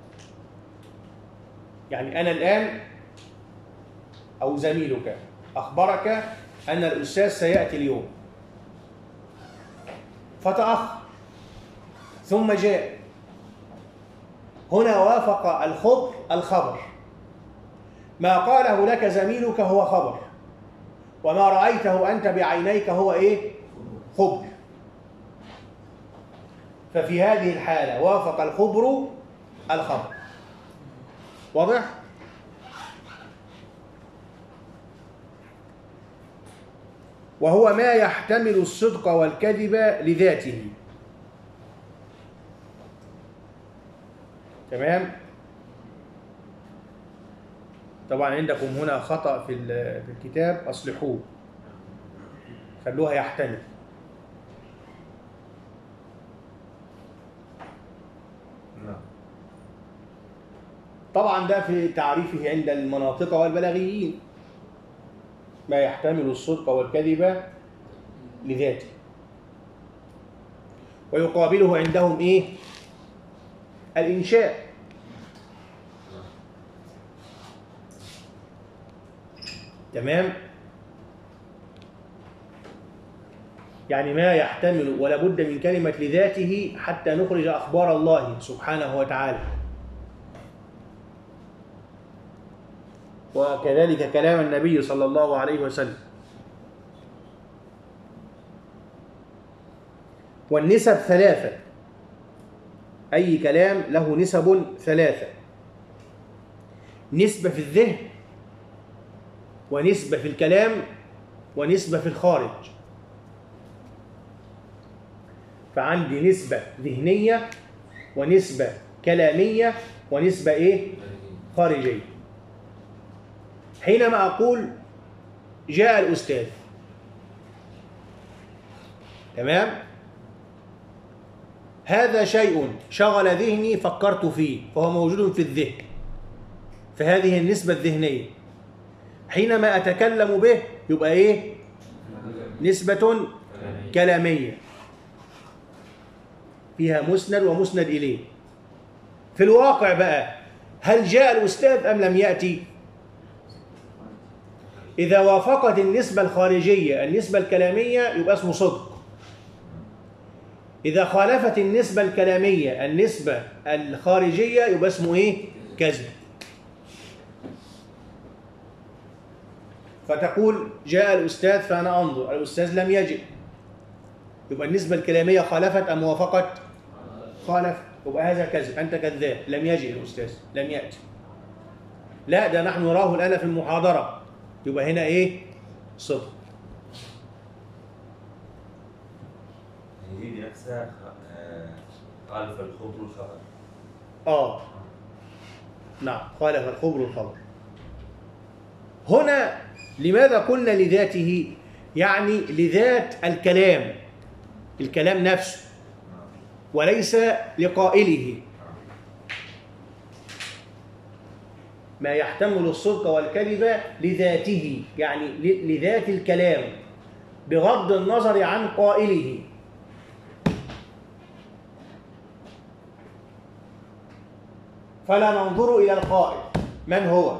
يعني أنا الآن أو زميلك أخبرك أن الأستاذ سيأتي اليوم، فتأخر ثم جاء. هنا وافق الخبر الخبر. ما قاله لك زميلك هو خبر، وما رأيته أنت بعينيك هو خبر. ففي هذه الحالة وافق الخبر الخبر. واضح؟ وهو ما يحتمل الصدق والكذب لذاته. تمام؟ طبعا عندكم هنا خطأ في الكتاب، أصلحوه، خلوها يحتمل. طبعا ده في تعريفه عند المناطق والبلاغيين، ما يحتمل الصدق والكذب لذاته. ويقابله عندهم الإنشاء. تمام؟ يعني ما يحتمل ولا بد من كلمة لذاته حتى نخرج أخبار الله سبحانه وتعالى. وكذلك كلام النبي صلى الله عليه وسلم. والنسب ثلاثة، أي كلام له نسب ثلاثة: نسبة في الذهن، ونسبة في الكلام، ونسبة في الخارج. فعندي نسبة ذهنية ونسبة كلامية ونسبة إيه؟ خارجية. حينما أقول جاء الأستاذ، تمام؟ هذا شيء شغل ذهني فكرت فيه فهو موجود في الذهن، فهذه النسبة الذهنية. حينما أتكلم به يبقى إيه؟ نسبة كلامية فيها مسند ومسند إليه. في الواقع بقى هل جاء الأستاذ أم لم يأتي؟ إذا وافقت النسبة الخارجية النسبة الكلامية يبقى اسمه صدق. إذا خالفت النسبة الكلامية النسبة الخارجية يبقى اسمه إيه؟ كذب. فتقول جاء الأستاذ فأنا أنظر، الأستاذ لم يجئ، يبقى النسبة الكلامية خالفت أم وافقت؟ خالفت، يبقى هذا كذب، أنت كذاب، لم يجئ الأستاذ، لم يأتي. لا ده نحن نراه الآن في المحاضرة، يبقى هنا إيه؟ صدق. هي نفسها خالف الخبر والخبر. نعم، خالف الخبر والخبر. هنا لماذا قلنا لذاته؟ يعني لذات الكلام، الكلام نفسه، وليس لقائله. ما يحتمل الصدق والكذب لذاته، يعني لذات الكلام بغض النظر عن قائله. فلا ننظر إلى القائل من هو،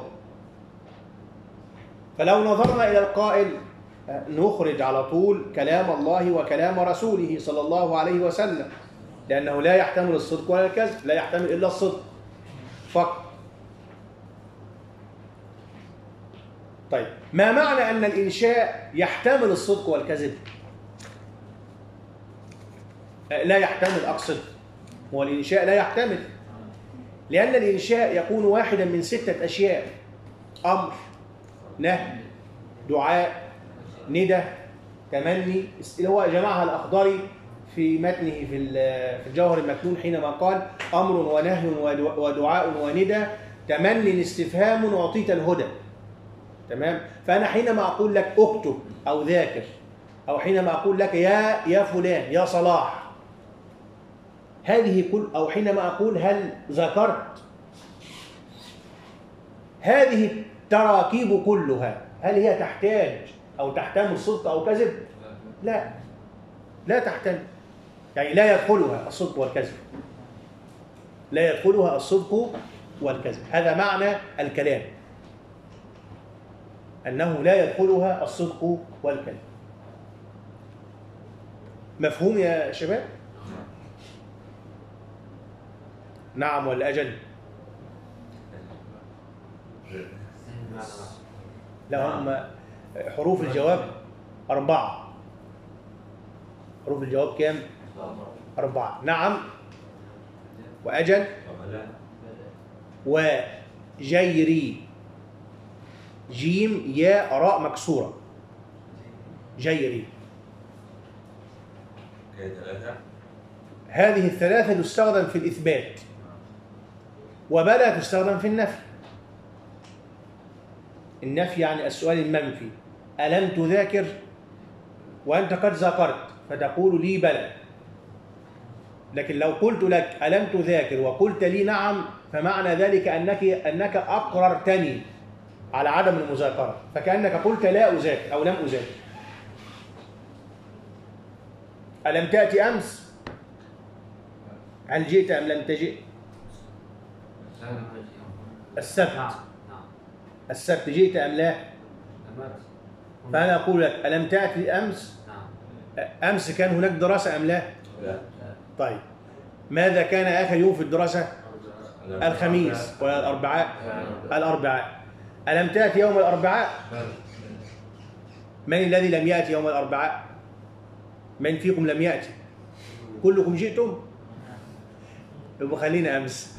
فلو نظرنا إلى القائل نخرج على طول كلام الله وكلام رسوله صلى الله عليه وسلم، لأنه لا يحتمل الصدق ولا الكذب، لا يحتمل إلا الصدق فقط. طيب ما معنى أن الإنشاء يحتمل الصدق والكذب؟ لا يحتمل، أقصد هو الإنشاء لا يحتمل، لأن الإنشاء يكون واحدا من 6 أشياء: أمر، نهي، دعاء، ندى، تمني. اللي هو جمعها الأخضري في متنه في الجوهر المكنون حينما قال: أمر ونهي ودعاء وندى، تمني استفهام وأعطيت الهدى. تمام؟ فأنا حينما أقول لك اكتب أو ذاكر، أو حينما أقول لك يا فلان، يا صلاح، هذه كل، أو حينما أقول هل ذكرت، هذه التراكيب كلها هل هي تحتاج أو تحتمل صدق أو كذب؟ لا، لا تحتمل، يعني لا يدخلها الصدق والكذب، لا يدخلها الصدق والكذب. هذا معنى الكلام، أنه لا يدخلها الصدق والكذب. مفهوم يا شباب؟ نعم ولا أجل؟ لا، هم حروف الجواب 4. حروف الجواب كام؟ 4. نعم وأجل وجيري، جيم ياء راء مكسورة، جيري. هذه الثلاثة تستخدم في الإثبات، وبلا تستخدم في النفي. النفي يعني السؤال المنفي: ألم تذاكر؟ وأنت قد ذكرت فتقول لي بلى. لكن لو قلت لك ألم تذاكر وقلت لي نعم، فمعنى ذلك أنك أقررتني على عدم المذاكرة، فكأنك قلت لا أذاكر أو لم أذاكر. ألم تأتي أمس؟ هل جئت أم لم تجئ؟ السبت، السبت جئت أم لا؟ فأنا أقول لك ألم تأتي أمس؟ أمس كان هناك دراسة أم لا؟ طيب ماذا كان آخر يوم في الدراسة؟ الخميس ولا الأربعاء؟ الأربعاء. ألم تأتي يوم الأربعاء؟ من الذي لم يأتي يوم الأربعاء؟ من فيكم لم يأتي؟ كلكم جئتم؟ يبقى خلينا أمس.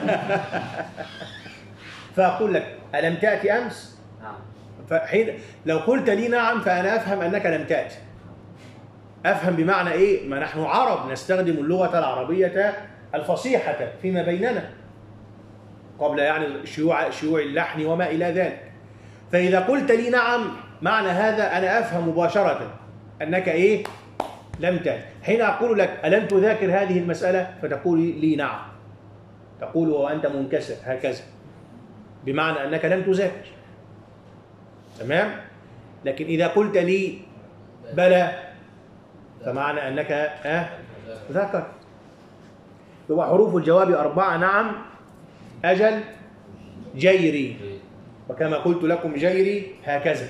فأقول لك ألم تأتي أمس؟ فحين لو قلت لي نعم فأنا أفهم أنك لم تأتي. أفهم بمعنى إيه؟ ما نحن عرب نستخدم اللغة العربية الفصيحة فيما بيننا. قبل يعني شيوع اللحن وما إلى ذلك. فإذا قلت لي نعم، معنى هذا أنا أفهم مباشرة أنك إيه؟ لم تأتي. حين أقول لك ألم تذاكر هذه المسألة؟ فتقول لي نعم، تقول وأنت منكسر هكذا، بمعنى أنك لم تذاكر. تمام؟ لكن إذا قلت لي بلى فمعنى أنك ذكر. هو حروف الجواب 4: نعم، أجل، جيري. وكما قلت لكم جيري هكذا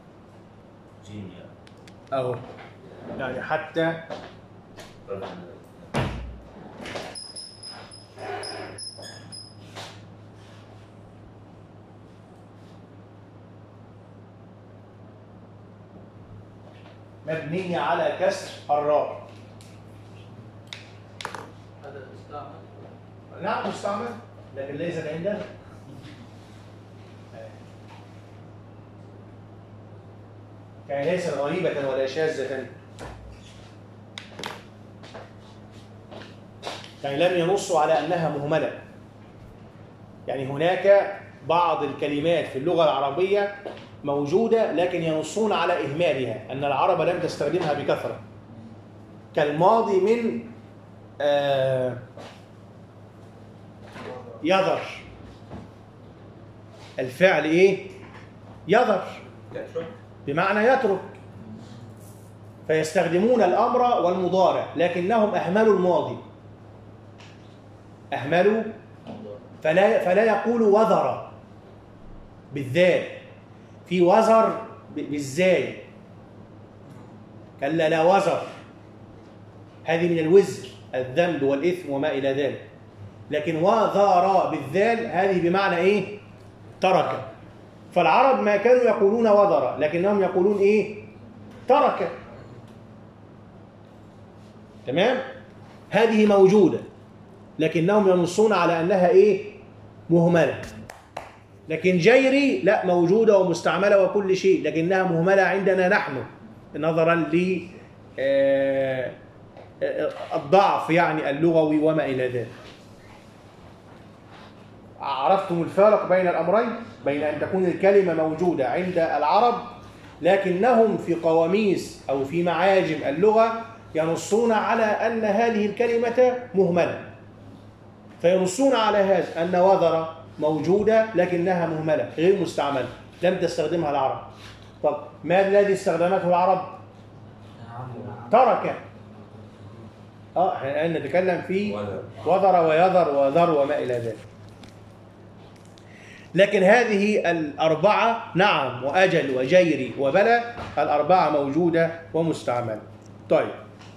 أهو، يعني حتى مبنية على كسر الراء. هذا مستعمل؟ نعم مستعمل، لكن ليست عندنا. يعني ليست غريبة ولا شاذة، يعني لم ينصوا على أنها مهملة. يعني هناك بعض الكلمات في اللغة العربية موجودة لكن ينصون على إهمالها، أن العرب لم تستخدمها بكثرة، كالماضي من يذر. الفعل إيه؟ يذر، بمعنى يترك، فيستخدمون الأمر والمضارع لكنهم أهملوا الماضي، أهملوا، فلا يقولوا وذر بالذال، في وزر بالزاي، كلا لا وزر، هذه من الوزر، الذنب والإثم وما إلى ذلك. لكن وذر بالذال هذه بمعنى إيه؟ ترك. فالعرب ما كانوا يقولون وذر لكنهم يقولون إيه؟ ترك. تمام؟ هذه موجودة لكنهم ينصون على أنها إيه؟ مهملة. لكن جيري لا، موجودة ومستعملة وكل شيء، لكنها مهملة عندنا نحن نظرا للضعف يعني اللغوي وما إلى ذلك. عرفتم الفارق بين الأمرين؟ بين أن تكون الكلمة موجودة عند العرب لكنهم في قواميس أو في معاجم اللغة ينصون على أن هذه الكلمة مهملة، فينصون على هذا أن وذر موجودة لكنها مهملة غير مستعملة، لم تستخدمها العرب. طب ما الذي استخدمته العرب؟ ترك. احنا الآن نتكلم في وذر ويذر وذر وما إلى ذلك. لكن هذه الأربعة نعم وأجل وجيري وبلى، الأربعة موجودة ومستعملة. طيب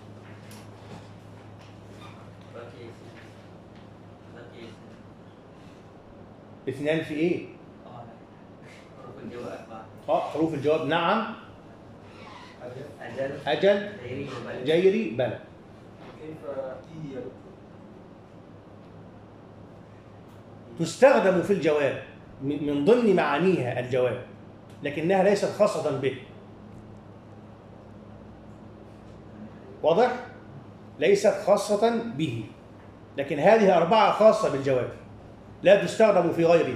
اثنان في ايه؟ حروف الجواب نعم، أجل، جيري، بلى. كيف هي تستخدم في الجواب، من ضمن معانيها الجواب، لكنها ليست خاصة به. واضح؟ ليست خاصة به، لكن هذه أربعة خاصة بالجواب لا تستخدم في غيره.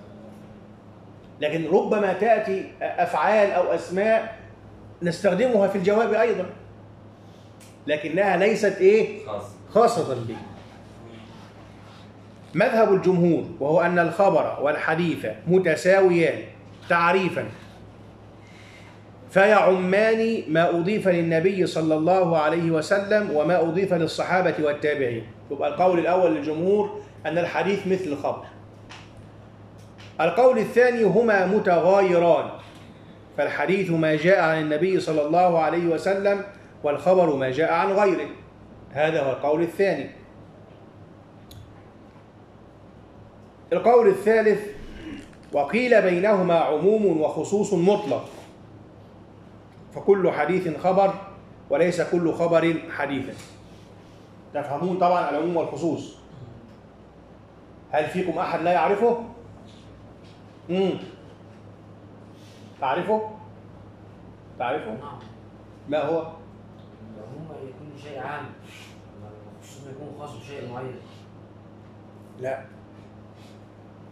لكن ربما تأتي أفعال أو أسماء نستخدمها في الجواب أيضا، لكنها ليست إيه؟ خاصة به. مذهب الجمهور وهو أن الخبر والحديث متساويان تعريفا، فيعمان ما أضيف للنبي صلى الله عليه وسلم وما أضيف للصحابة والتابعين. يبقى القول الأول للجمهور أن الحديث مثل الخبر. القول الثاني هما متغايران، فالحديث ما جاء عن النبي صلى الله عليه وسلم والخبر ما جاء عن غيره. هذا هو القول الثاني. القول الثالث: وقيل بينهما عموم وخصوص مطلق، فكل حديث خبر وليس كل خبر حديثا. تفهمون طبعا العموم والخصوص. هل فيكم أحد لا يعرفه؟ تعرفه؟ نعم. ما هو؟ العموم يكون شيء عام، الخصوص يكون خاص بشيء معين. لا،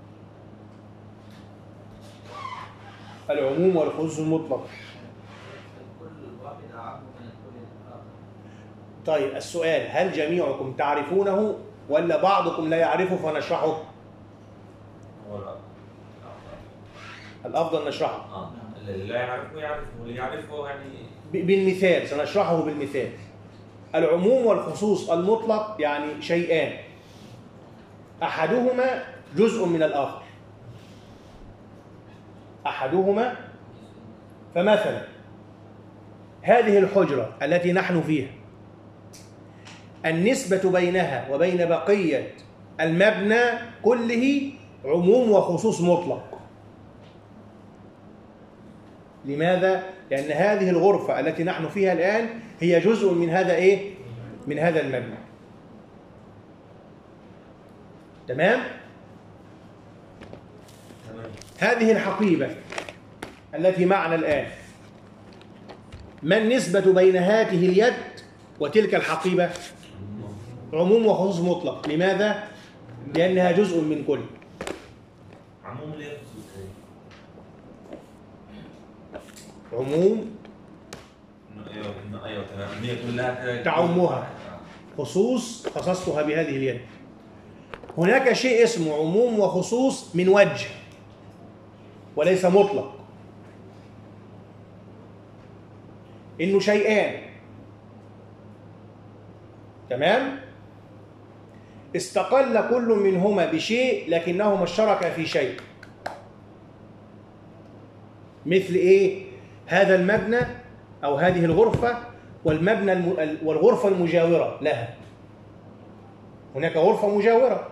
العموم والخصوص المطلق. الكل الواحد أعم من الكل الآخر. طيب السؤال، هل جميعكم تعرفونه ولا بعضكم لا يعرفه فنشرحه؟ هو لا. الأفضل نشرحه اللي لا يعرفه يعرفه، واللي يعرفه يعني بالمثال، سنشرحه بالمثال. العموم والخصوص المطلق يعني شيئان، أحدهما جزء من الآخر. أحدهما، فمثلا هذه الحجرة التي نحن فيها، النسبة بينها وبين بقية المبنى كله عموم وخصوص مطلق. لماذا؟ لأن هذه الغرفة التي نحن فيها الآن هي جزء من هذا إيه؟ من هذا المبنى. تمام؟ هذه الحقيبة التي معنا الآن، ما النسبة بين هذه اليد وتلك الحقيبة؟ عموم وخصوص مطلق. لماذا؟ لأنها جزء من كل. عموم ليه خصوص؟ عموم ايوه تمام، هي كلها تعمها، خصوص خصصتها بهذه اليد. هناك شيء اسمه عموم وخصوص من وجه وليس مطلق، إنه شيئان، تمام؟ استقل كل منهما بشيء لكنهما اشتركا في شيء. مثل إيه؟ هذا المبنى أو هذه الغرفة والمبنى والغرفة المجاورة لها. هناك غرفة مجاورة،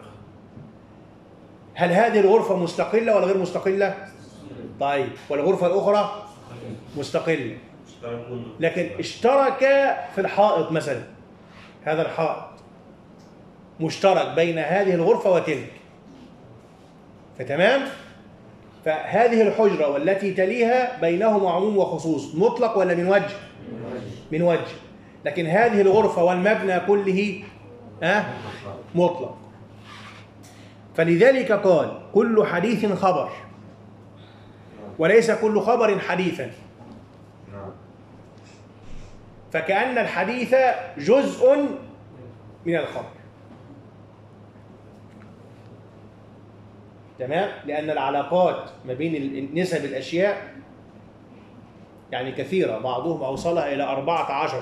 هل هذه الغرفة مستقلة ولا غير مستقلة؟ طيب، والغرفة الأخرى مستقلة، لكن اشترك في الحائط مثلا. هذا الحائط مشترك بين هذه الغرفة وتلك، فتمام؟ فهذه الحجرة والتي تليها بينهما عموم وخصوص مطلق ولا من وجه؟ من وجه. لكن هذه الغرفة والمبنى كله مطلق. فلذلك قال كل حديث خبر، وليس كل خبر حديثا. فكأن الحديث جزء من الخبر. تمام؟ لأن العلاقات ما بين نسب الأشياء يعني كثيرة، بعضهم أوصلها إلى 14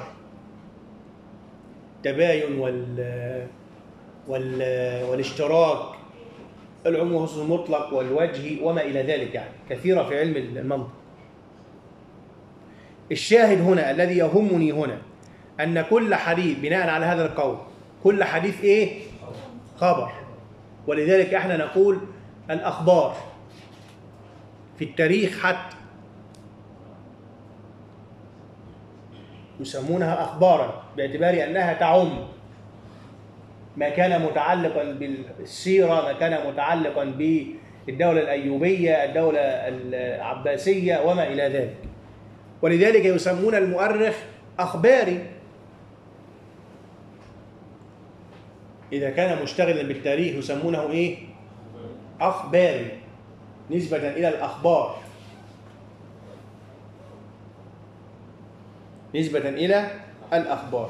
تباين والاشتراك، العموم والخصوص المطلق والوجه وما إلى ذلك، يعني كثيرة في علم المنطق. الشاهد هنا الذي يهمني هنا أن كل حديث، بناء على هذا القول، كل حديث إيه؟ خبر. ولذلك احنا نقول الأخبار في التاريخ حتى يسمونها أخبارا باعتبار أنها تعم ما كان متعلقا بالسيرة، ما كان متعلقا بالدولة الأيوبية، الدولة العباسية وما إلى ذلك. ولذلك يسمون المؤرخ أخباري إذا كان مشتغلا بالتاريخ، يسمونه إيه؟ أخباري، نسبة إلى الأخبار، نسبة إلى الأخبار.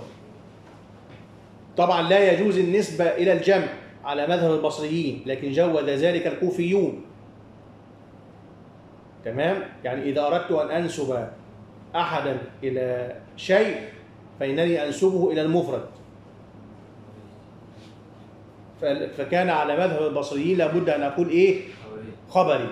طبعا لا يجوز النسبة إلى الجمع على مذهب البصريين، لكن جوز ذلك الكوفيون. تمام؟ يعني إذا أردت أن أنسب أحدا إلى شيء فإنني أنسبه إلى المفرد. فكان على مذهب البصريين لابد أن أقول إيه؟ خبري.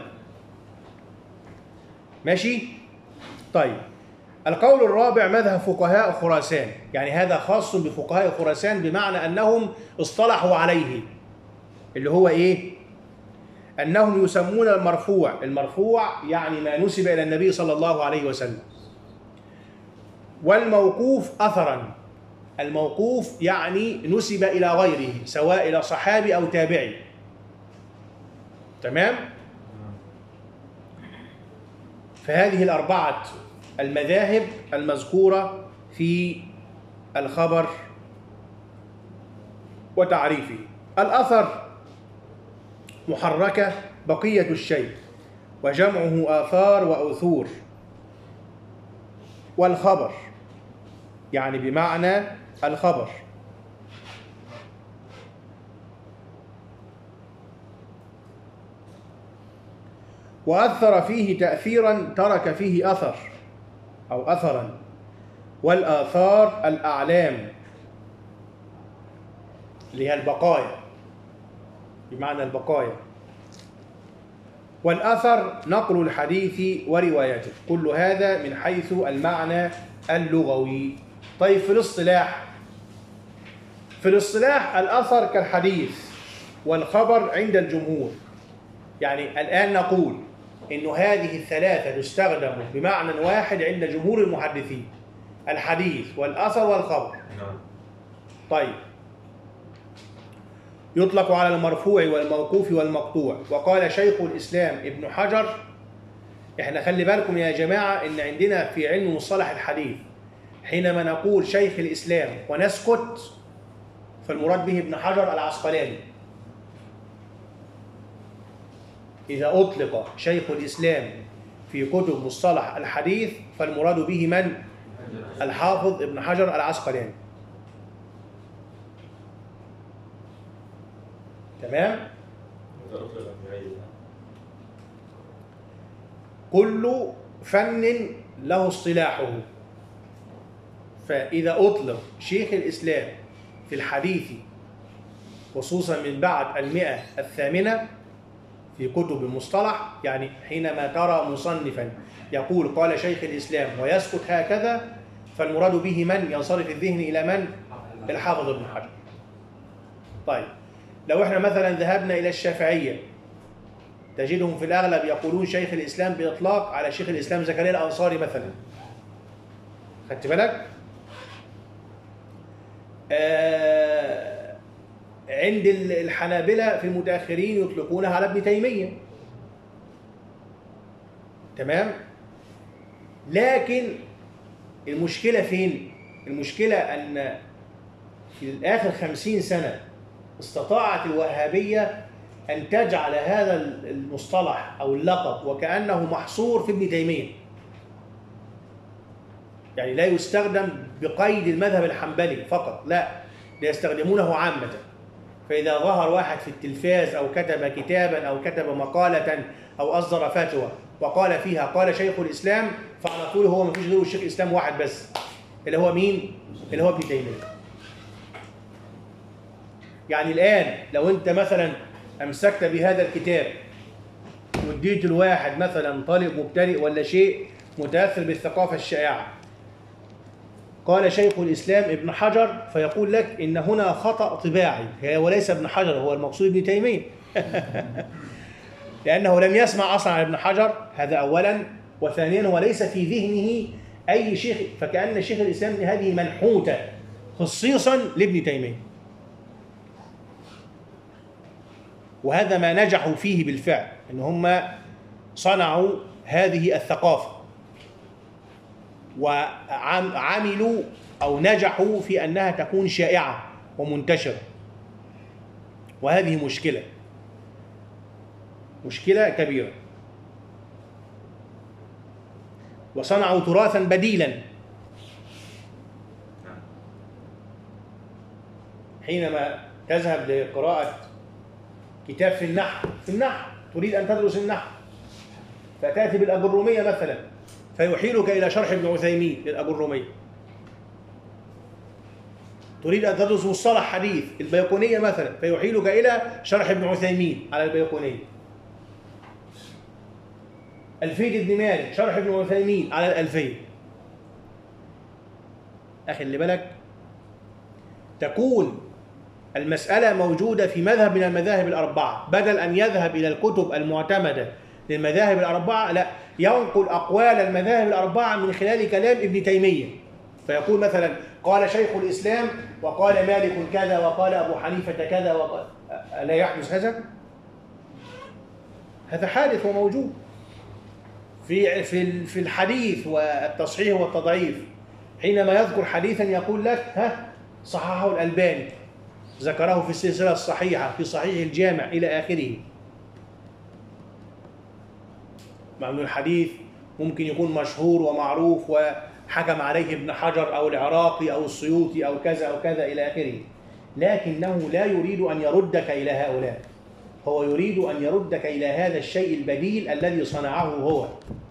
ماشي؟ طيب، القول الرابع مذهب فقهاء خراسان، يعني هذا خاص بفقهاء خراسان بمعنى أنهم اصطلحوا عليه، اللي هو إيه؟ أنهم يسمون المرفوع يعني ما نسب إلى النبي صلى الله عليه وسلم، والموقوف أثرا. الموقوف يعني نسب إلى غيره، سواء إلى صحابي أو تابعي. تمام؟ فهذه الأربعة المذاهب المذكورة في الخبر وتعريفه. الأثر محركة بقية الشيء، وجمعه آثار وأثور. والخبر يعني بمعنى الخبر. وأثر فيه تأثيرا ترك فيه أثر أو أثرا. والآثار الأعلام اللي هي البقايا، بمعنى البقايا. والأثر نقل الحديث وروايته. كل هذا من حيث المعنى اللغوي. طيب في الاصطلاح، الأثر كالحديث والخبر عند الجمهور. يعني الآن نقول إن هذه الثلاثة تستخدم بمعنى واحد عند جمهور المحدثين، الحديث والأثر والخبر. طيب يطلق على المرفوع والموقوف والمقطوع. وقال شيخ الإسلام ابن حجر، احنا خلي بالكم يا جماعة إن عندنا في علم مصطلح الحديث حينما نقول شيخ الإسلام ونسكت فالمراد به ابن حجر العسقلاني. إذا أطلق شيخ الإسلام في كتب مصطلح الحديث فالمراد به من؟ الحافظ ابن حجر العسقلاني. تمام؟ كل فن له اصطلاحه. فإذا أطلق شيخ الإسلام في الحديث خصوصا من بعد 108 في كتب المصطلح، يعني حينما ترى مصنفا يقول قال شيخ الإسلام ويسكت هكذا فالمراد به من؟ ينصرف الذهن إلى من؟ الحافظ ابن حجر. طيب لو احنا مثلا ذهبنا إلى الشافعية تجدهم في الأغلب يقولون شيخ الإسلام بإطلاق على شيخ الإسلام زكريا الأنصاري مثلا. خدت بالك؟ عند الحنابلة في المتأخرين يطلقونها على ابن تيمية. تمام؟ لكن المشكلة فين؟ المشكلة أن في آخر 50 سنة استطاعت الوهابية أن تجعل هذا المصطلح أو اللقب وكأنه محصور في ابن تيمية. يعني لا يستخدم بقيد المذهب الحنبلي فقط، لا، يستخدمونه عامة. فإذا ظهر واحد في التلفاز أو كتب كتابا أو كتب مقالة أو أصدر فتوى وقال فيها قال شيخ الإسلام، فعلى طول هو ما فيش غيره الشيخ الإسلام واحد بس، اللي هو مين؟ اللي هو ابن تيمية. يعني الآن لو أنت مثلا أمسكت بهذا الكتاب واديت الواحد مثلا طالب مبتدئ ولا شيء متأثر بالثقافة الشائعة قال شيخ الإسلام ابن حجر، فيقول لك إن هنا خطأ طباعي، وليس ابن حجر هو المقصود ابن تيمية لأنه لم يسمع أصلا عن ابن حجر، هذا أولا. وثانيا هو ليس في ذهنه أي شيخ، فكأن شيخ الإسلام هذه منحوتة خصيصا لابن تيمية. وهذا ما نجحوا فيه بالفعل، إن هم صنعوا هذه الثقافة وعملوا أو نجحوا في أنها تكون شائعة ومنتشرة. وهذه مشكلة كبيرة. وصنعوا تراثا بديلا. حينما تذهب لقراءة كتاب في النحو تريد أن تدرس النحو فتأتي بالأجرومية مثلا فيحيلك إلى شرح ابن عثيمين للأجرومية. تريد أن تدرس مصطلح حديث البيقونية مثلا فيحيلك إلى شرح ابن عثيمين على البيقونية. ألفية ابن مالك شرح ابن عثيمين على الألفية. أخي اللي بالك تكون المسألة موجودة في مذهب من المذاهب الأربعة، بدل أن يذهب إلى الكتب المعتمدة للمذاهب الأربعة، لا، ينقل أقوال المذاهب الأربعة من خلال كلام ابن تيمية. فيقول مثلا قال شيخ الإسلام وقال مالك كذا وقال أبو حنيفة كذا وقال. لا يحدث هذا؟ هذا حادث وموجود في الحديث والتصحيح والتضعيف. حينما يذكر حديثا يقول لك صححه الألباني، ذكره في السلسلة الصحيحة، في صحيح الجامع إلى آخره. مع أن الحديث ممكن يكون مشهور ومعروف وحكم عليه ابن حجر أو العراقي أو السيوطي أو كذا أو كذا إلى آخره، لكنه لا يريد أن يردك إلى هؤلاء، هو يريد أن يردك إلى هذا الشيء البديل الذي صنعه هو.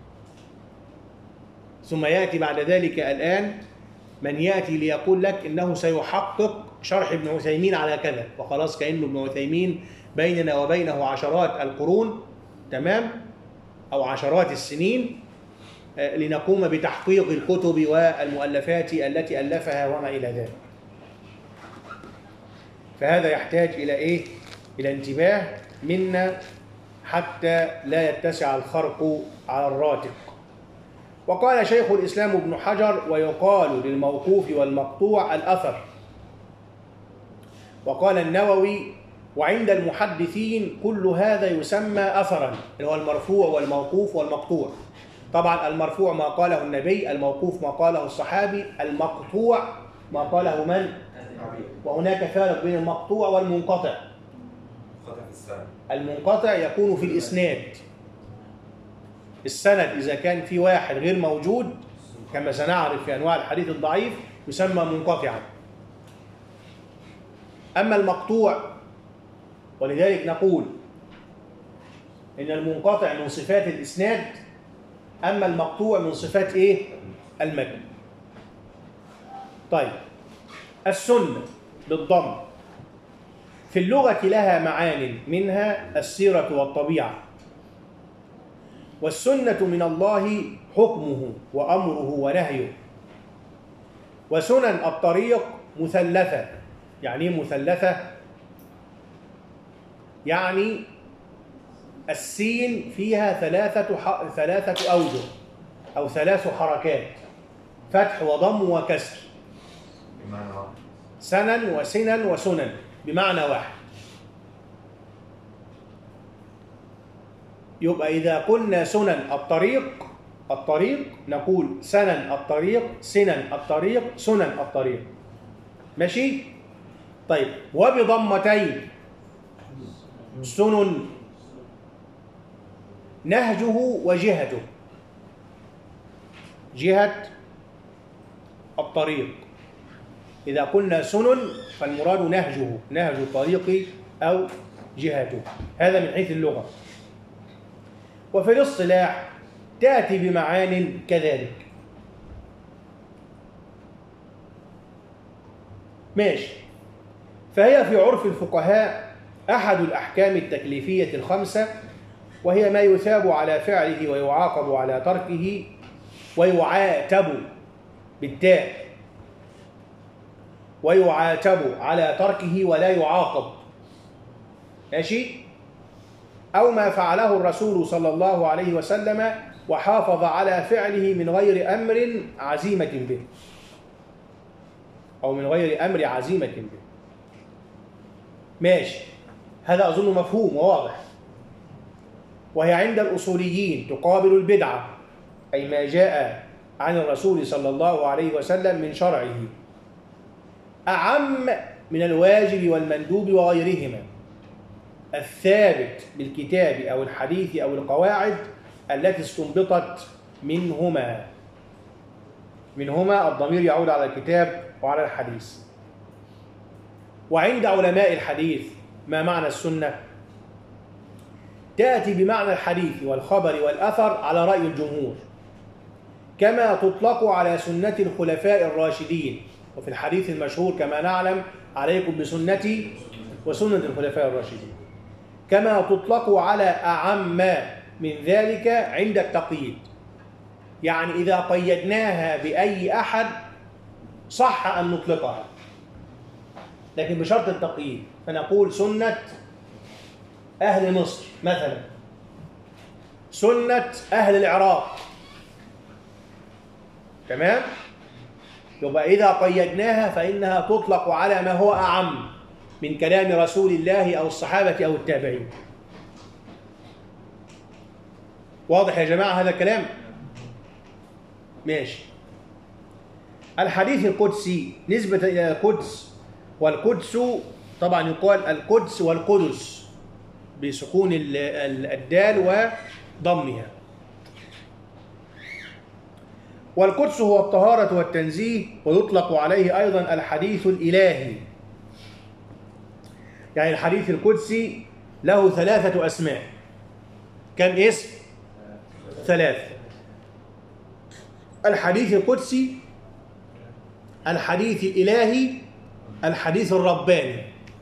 ثم يأتي بعد ذلك الآن من يأتي ليقول لك إنه سيحقق شرح ابن عثيمين على كذا، وخلاص كأنه ابن عثيمين بيننا وبينه عشرات القرون، تمام، أو عشرات السنين، لنقوم بتحقيق الكتب والمؤلفات التي ألفها وما إلى ذلك. فهذا يحتاج إلى إيه؟ إلى انتباه منا حتى لا يتسع الخرق على الراتق. وقال شيخ الإسلام ابن حجر: ويقال للموقوف والمقطوع الأثر. وقال النووي: وعند المحدثين كل هذا يسمى أثرا، اللي هو المرفوع والموقوف والمقطوع. طبعا المرفوع ما قاله النبي، الموقوف ما قاله الصحابي، المقطوع ما قاله من؟ وهناك فارق بين المقطوع والمنقطع. المنقطع يكون في الإسناد، السند إذا كان في واحد غير موجود كما سنعرف في أنواع الحديث الضعيف يسمى منقطعا. أما المقطوع، ولذلك نقول إن المنقطع من صفات الإسناد، أما المقطوع من صفات إيه؟ المتن. طيب، السنة بالضم في اللغة لها معان، منها السيرة والطبيعة. والسنة من الله حكمه وأمره ونهيه. وسنن الطريق مثلثة. يعني ايه مثلثة؟ يعني السين فيها ثلاثة أوجه أو ثلاث حركات، فتح وضم وكسر، بمعنى واحد. سنن وسنن وسنن بمعنى واحد. يبقى إذا قلنا سنن الطريق نقول سنن الطريق، سنن الطريق، سنن الطريق. ماشي؟ طيب، وبضمتين سنن، نهجه وجهته. جهة الطريق، إذا قلنا سنن فالمراد نهجه، نهج الطريق أو جهته، هذا من حيث اللغة. وفي الاصطلاح تأتي بمعان كذلك. ماشي. فهي في عرف الفقهاء أحد الأحكام التكليفية الخمسة، وهي ما يثاب على فعله ويعاقب على تركه، ويعاتب بالتاء، ويعاتب على تركه ولا يعاقب. ماشي؟ أو ما فعله الرسول صلى الله عليه وسلم وحافظ على فعله من غير أمر عزيمة به، أو من غير أمر عزيمة به. ماشي، هذا أظن مفهوم وواضح. وهي عند الأصوليين تقابل البدعة، أي ما جاء عن الرسول صلى الله عليه وسلم من شرعه، أعم من الواجب والمندوب وغيرهما، الثابت بالكتاب أو الحديث أو القواعد التي استنبطت منهما. الضمير يعود على الكتاب وعلى الحديث. وعند علماء الحديث ما معنى السنة؟ تأتي بمعنى الحديث والخبر والأثر على رأي الجمهور، كما تطلق على سنة الخلفاء الراشدين. وفي الحديث المشهور كما نعلم: عليكم بسنتي وسنة الخلفاء الراشدين. كما تطلق على أعم من ذلك عند التقييد، يعني إذا قيدناها بأي أحد صح أن نطلقها، لكن بشرط التقييد، فنقول سنة أهل مصر مثلا، سنة أهل العراق، تمام؟ يبقى إذا قيدناها فإنها تطلق على ما هو أعم من كلام رسول الله أو الصحابة أو التابعين. واضح يا جماعة هذا الكلام؟ ماشي. الحديث القدسي نسبة إلى القدس، والقدس طبعا يقال القدس والقدس بسكون الدال وضمها. والقدس هو الطهارة والتنزيه، ويطلق عليه أيضا الحديث الإلهي. يعني الحديث القدسي له 3 أسماء. كم اسم؟ 3. الحديث القدسي، الحديث الإلهي، الحديث الرباني.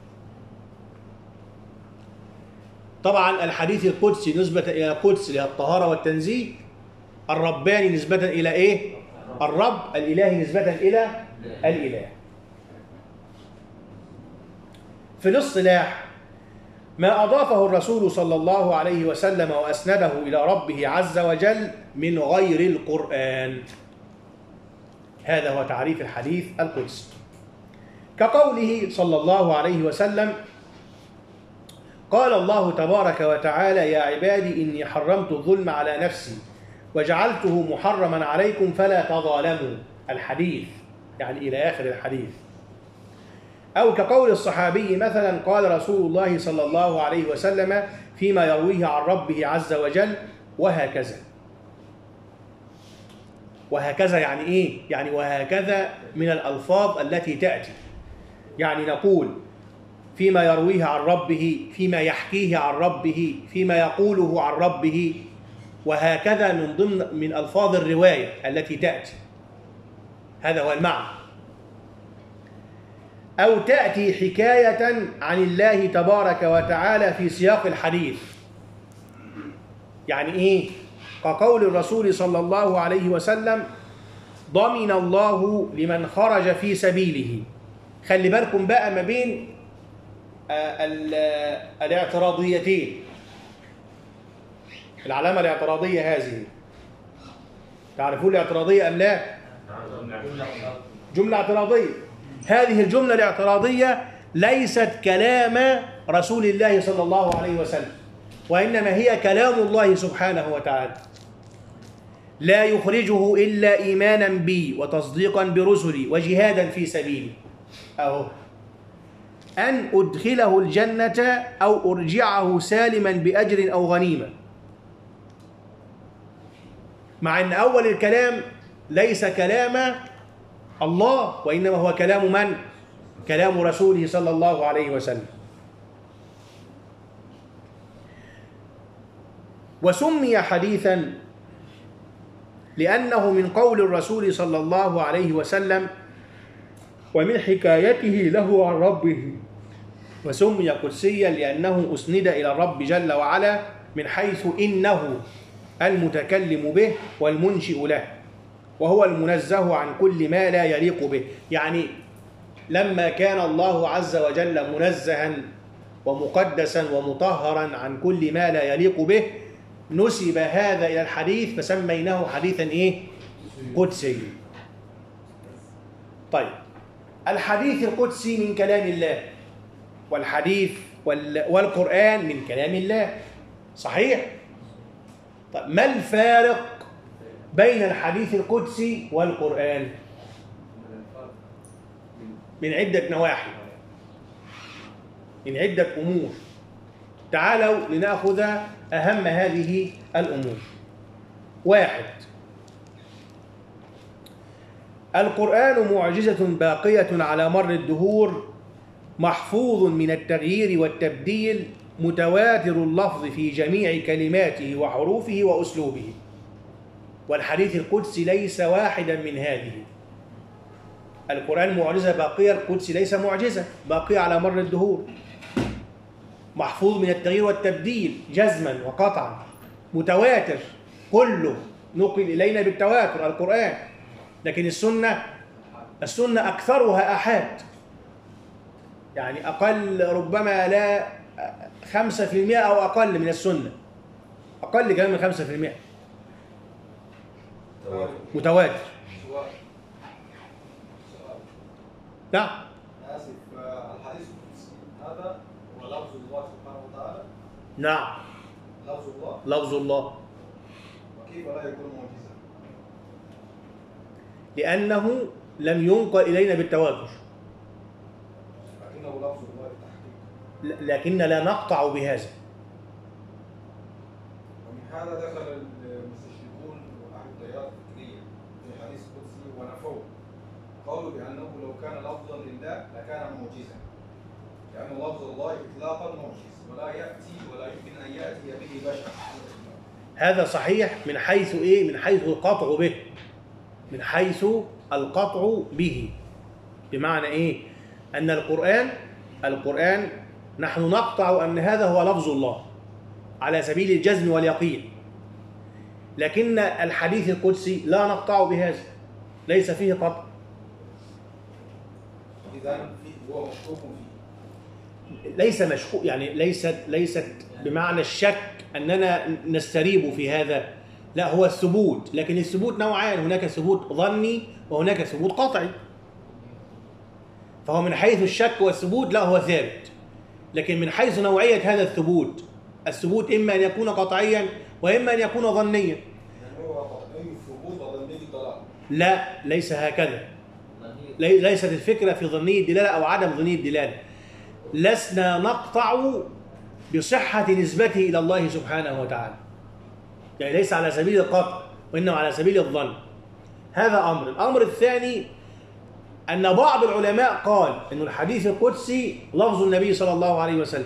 طبعا الحديث القدسي نسبة إلى القدس اللي هي الطهارة والتنزيه، الرباني نسبة إلى إيه؟ الرب، الإلهي نسبة إلى الإله. في الاصطلاح ما أضافه الرسول صلى الله عليه وسلم وأسنده إلى ربه عز وجل من غير القرآن. هذا هو تعريف الحديث القدسي. كقوله صلى الله عليه وسلم: قال الله تبارك وتعالى: يا عبادي إني حرمت الظلم على نفسي وجعلته محرما عليكم فلا تظالموا. الحديث يعني إلى آخر الحديث. أو كقول الصحابي مثلا: قال رسول الله صلى الله عليه وسلم فيما يرويه عن ربه عز وجل: وهكذا. وهكذا يعني إيه؟ يعني وهكذا من الألفاظ التي تأتي. يعني نقول فيما يرويه عن ربه، فيما يحكيه عن ربه، فيما يقوله عن ربه، وهكذا من ضمن من ألفاظ الرواية التي تأتي. هذا هو المعنى. أو تأتي حكاية عن الله تبارك وتعالى في سياق الحديث. يعني إيه؟ كقول الرسول صلى الله عليه وسلم: ضمن الله لمن خرج في سبيله. خلي بالكم بقى ما بين الاعتراضيتين. العلامة الاعتراضية هذه، تعرفون الاعتراضية أم لا؟ جملة اعتراضية. هذه الجملة الاعتراضية ليست كلام رسول الله صلى الله عليه وسلم، وإنما هي كلام الله سبحانه وتعالى. لا يخرجه إلا إيمانا بي وتصديقا برسلي وجهادا في سبيلي. أهو أن أدخله الجنة أو أرجعه سالما بأجر أو غنيمة. مع أن أول الكلام ليس كلام الله، وإنما هو كلام من؟ كلام رسوله صلى الله عليه وسلم. وسمي حديثا لأنه من قول الرسول صلى الله عليه وسلم ومن حكايته له عن ربه. وسمي قدسيا لأنه أسند إلى الرب جل وعلا من حيث إنه المتكلم به والمنشئ له، وهو المنزه عن كل ما لا يليق به. يعني لما كان الله عز وجل منزها ومقدسا ومطهرا عن كل ما لا يليق به، نسب هذا إلى الحديث فسميناه حديثا إيه؟ قدسي. طيب، الحديث القدسي من كلام الله، والحديث والقرآن من كلام الله، صحيح؟ طيب، ما الفارق بين الحديث القدسي والقرآن؟ من عدة نواحي، من عدة أمور. تعالوا لنأخذ أهم هذه الأمور. 1. القرآن معجزة باقية على مر الدهور، محفوظ من التغيير والتبديل، متواتر اللفظ في جميع كلماته وحروفه وأسلوبه. والحديث القدسي ليس واحدا من هذه. القرآن معجزة باقية، القدسي ليس معجزة باقية على مر الدهور، محفوظ من التغيير والتبديل جزما وقطعا، متواتر، كله نقل إلينا بالتواتر القرآن. لكن السنة أكثرها آحاد، يعني أقل ربما لا 5% أو أقل من السنة، أقل كمان من 5% متواتر. نعم. آسف، الحديث القدسي هذا هو لفظ الله سبحانه وتعالى. نعم، لفظ الله. لفظ الله. وكيف لا يكون معجزة؟ لأنه لم ينقل إلينا بالتواتر، لكنه لفظ الله بالتحقيق. لكن لا نقطع بهذا. ومن هذا دخل المستشرقون وأهل التيار الفكرية في لو كان لفظا لله لكان معجزا، لأن لفظ الله إطلاقا معجز ولا يأتي ولا يمكن أن يأتي به بشر. هذا صحيح من حيث إيه؟ من حيث القطع به. من حيث القطع به، بمعنى إيه؟ أن القرآن نحن نقطع أن هذا هو لفظ الله على سبيل الجزم واليقين، لكن الحديث القدسي لا نقطع بهذا، ليس فيه قطع. إذا هو مشكوك فيه. ليس مشكوك، يعني ليست بمعنى الشك أننا نستريب في هذا، لا، هو الثبوت، لكن الثبوت نوعان، هناك ثبوت ظني وهناك ثبوت قطعي. فهو من حيث الشك والثبوت لا، هو ثابت، لكن من حيث نوعية هذا الثبوت إما أن يكون قطعيا وإما أن يكون ظنيا. يعني هو قطعي الثبوت وظني الضلال. لا، ليس هكذا. ليست الفكرة في ظني الدلالة أو عدم ظني الدلالة. لسنا نقطع بصحة نسبته إلى الله سبحانه وتعالى، يعني ليس على سبيل القطع وإنما على سبيل الظن. هذا أمر. الأمر الثاني أن بعض العلماء قال أن الحديث القدسي لفظ النبي صلى الله عليه وسلم،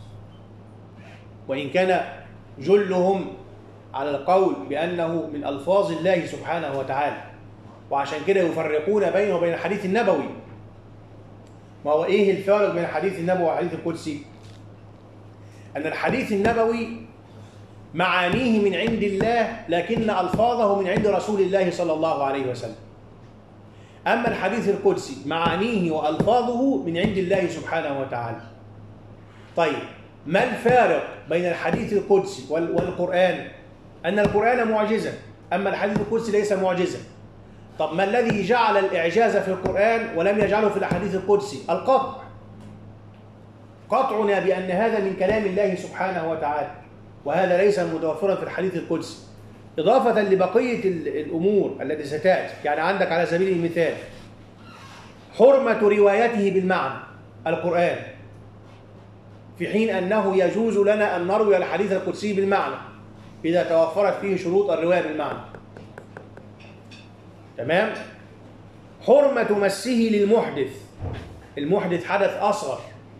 وإن كان جلهم على القول بأنه من ألفاظ الله سبحانه وتعالى، وعشان كده يفرقون بينه وبين الحديث النبوي. ما هو إيه الفارق بين الحديث النبوي والحديث القدسي؟ أن الحديث النبوي معانيه من عند الله، لكن ألفاظه من عند رسول الله صلى الله عليه وسلم. أما الحديث القدسي معانيه وألفاظه من عند الله سبحانه وتعالى. طيب، ما الفارق بين الحديث القدسي والقرآن؟ أن القرآن معجزا، أما الحديث القدسي ليس معجزا. طب ما الذي جعل الإعجاز في القرآن ولم يجعله في الحديث القدسي؟ القطع. قطعنا بأن هذا من كلام الله سبحانه وتعالى، وهذا ليس متوفرا في الحديث القدسي، إضافة لبقية الأمور التي ستأتي. يعني عندك على سبيل المثال حرمة روايته بالمعنى القرآن، في حين أنه يجوز لنا أن نروي الحديث القدسي بالمعنى إذا توفرت فيه شروط الرواية بالمعنى. تمام؟ حرمة مسه للمحدث، المحدث حدث أصغر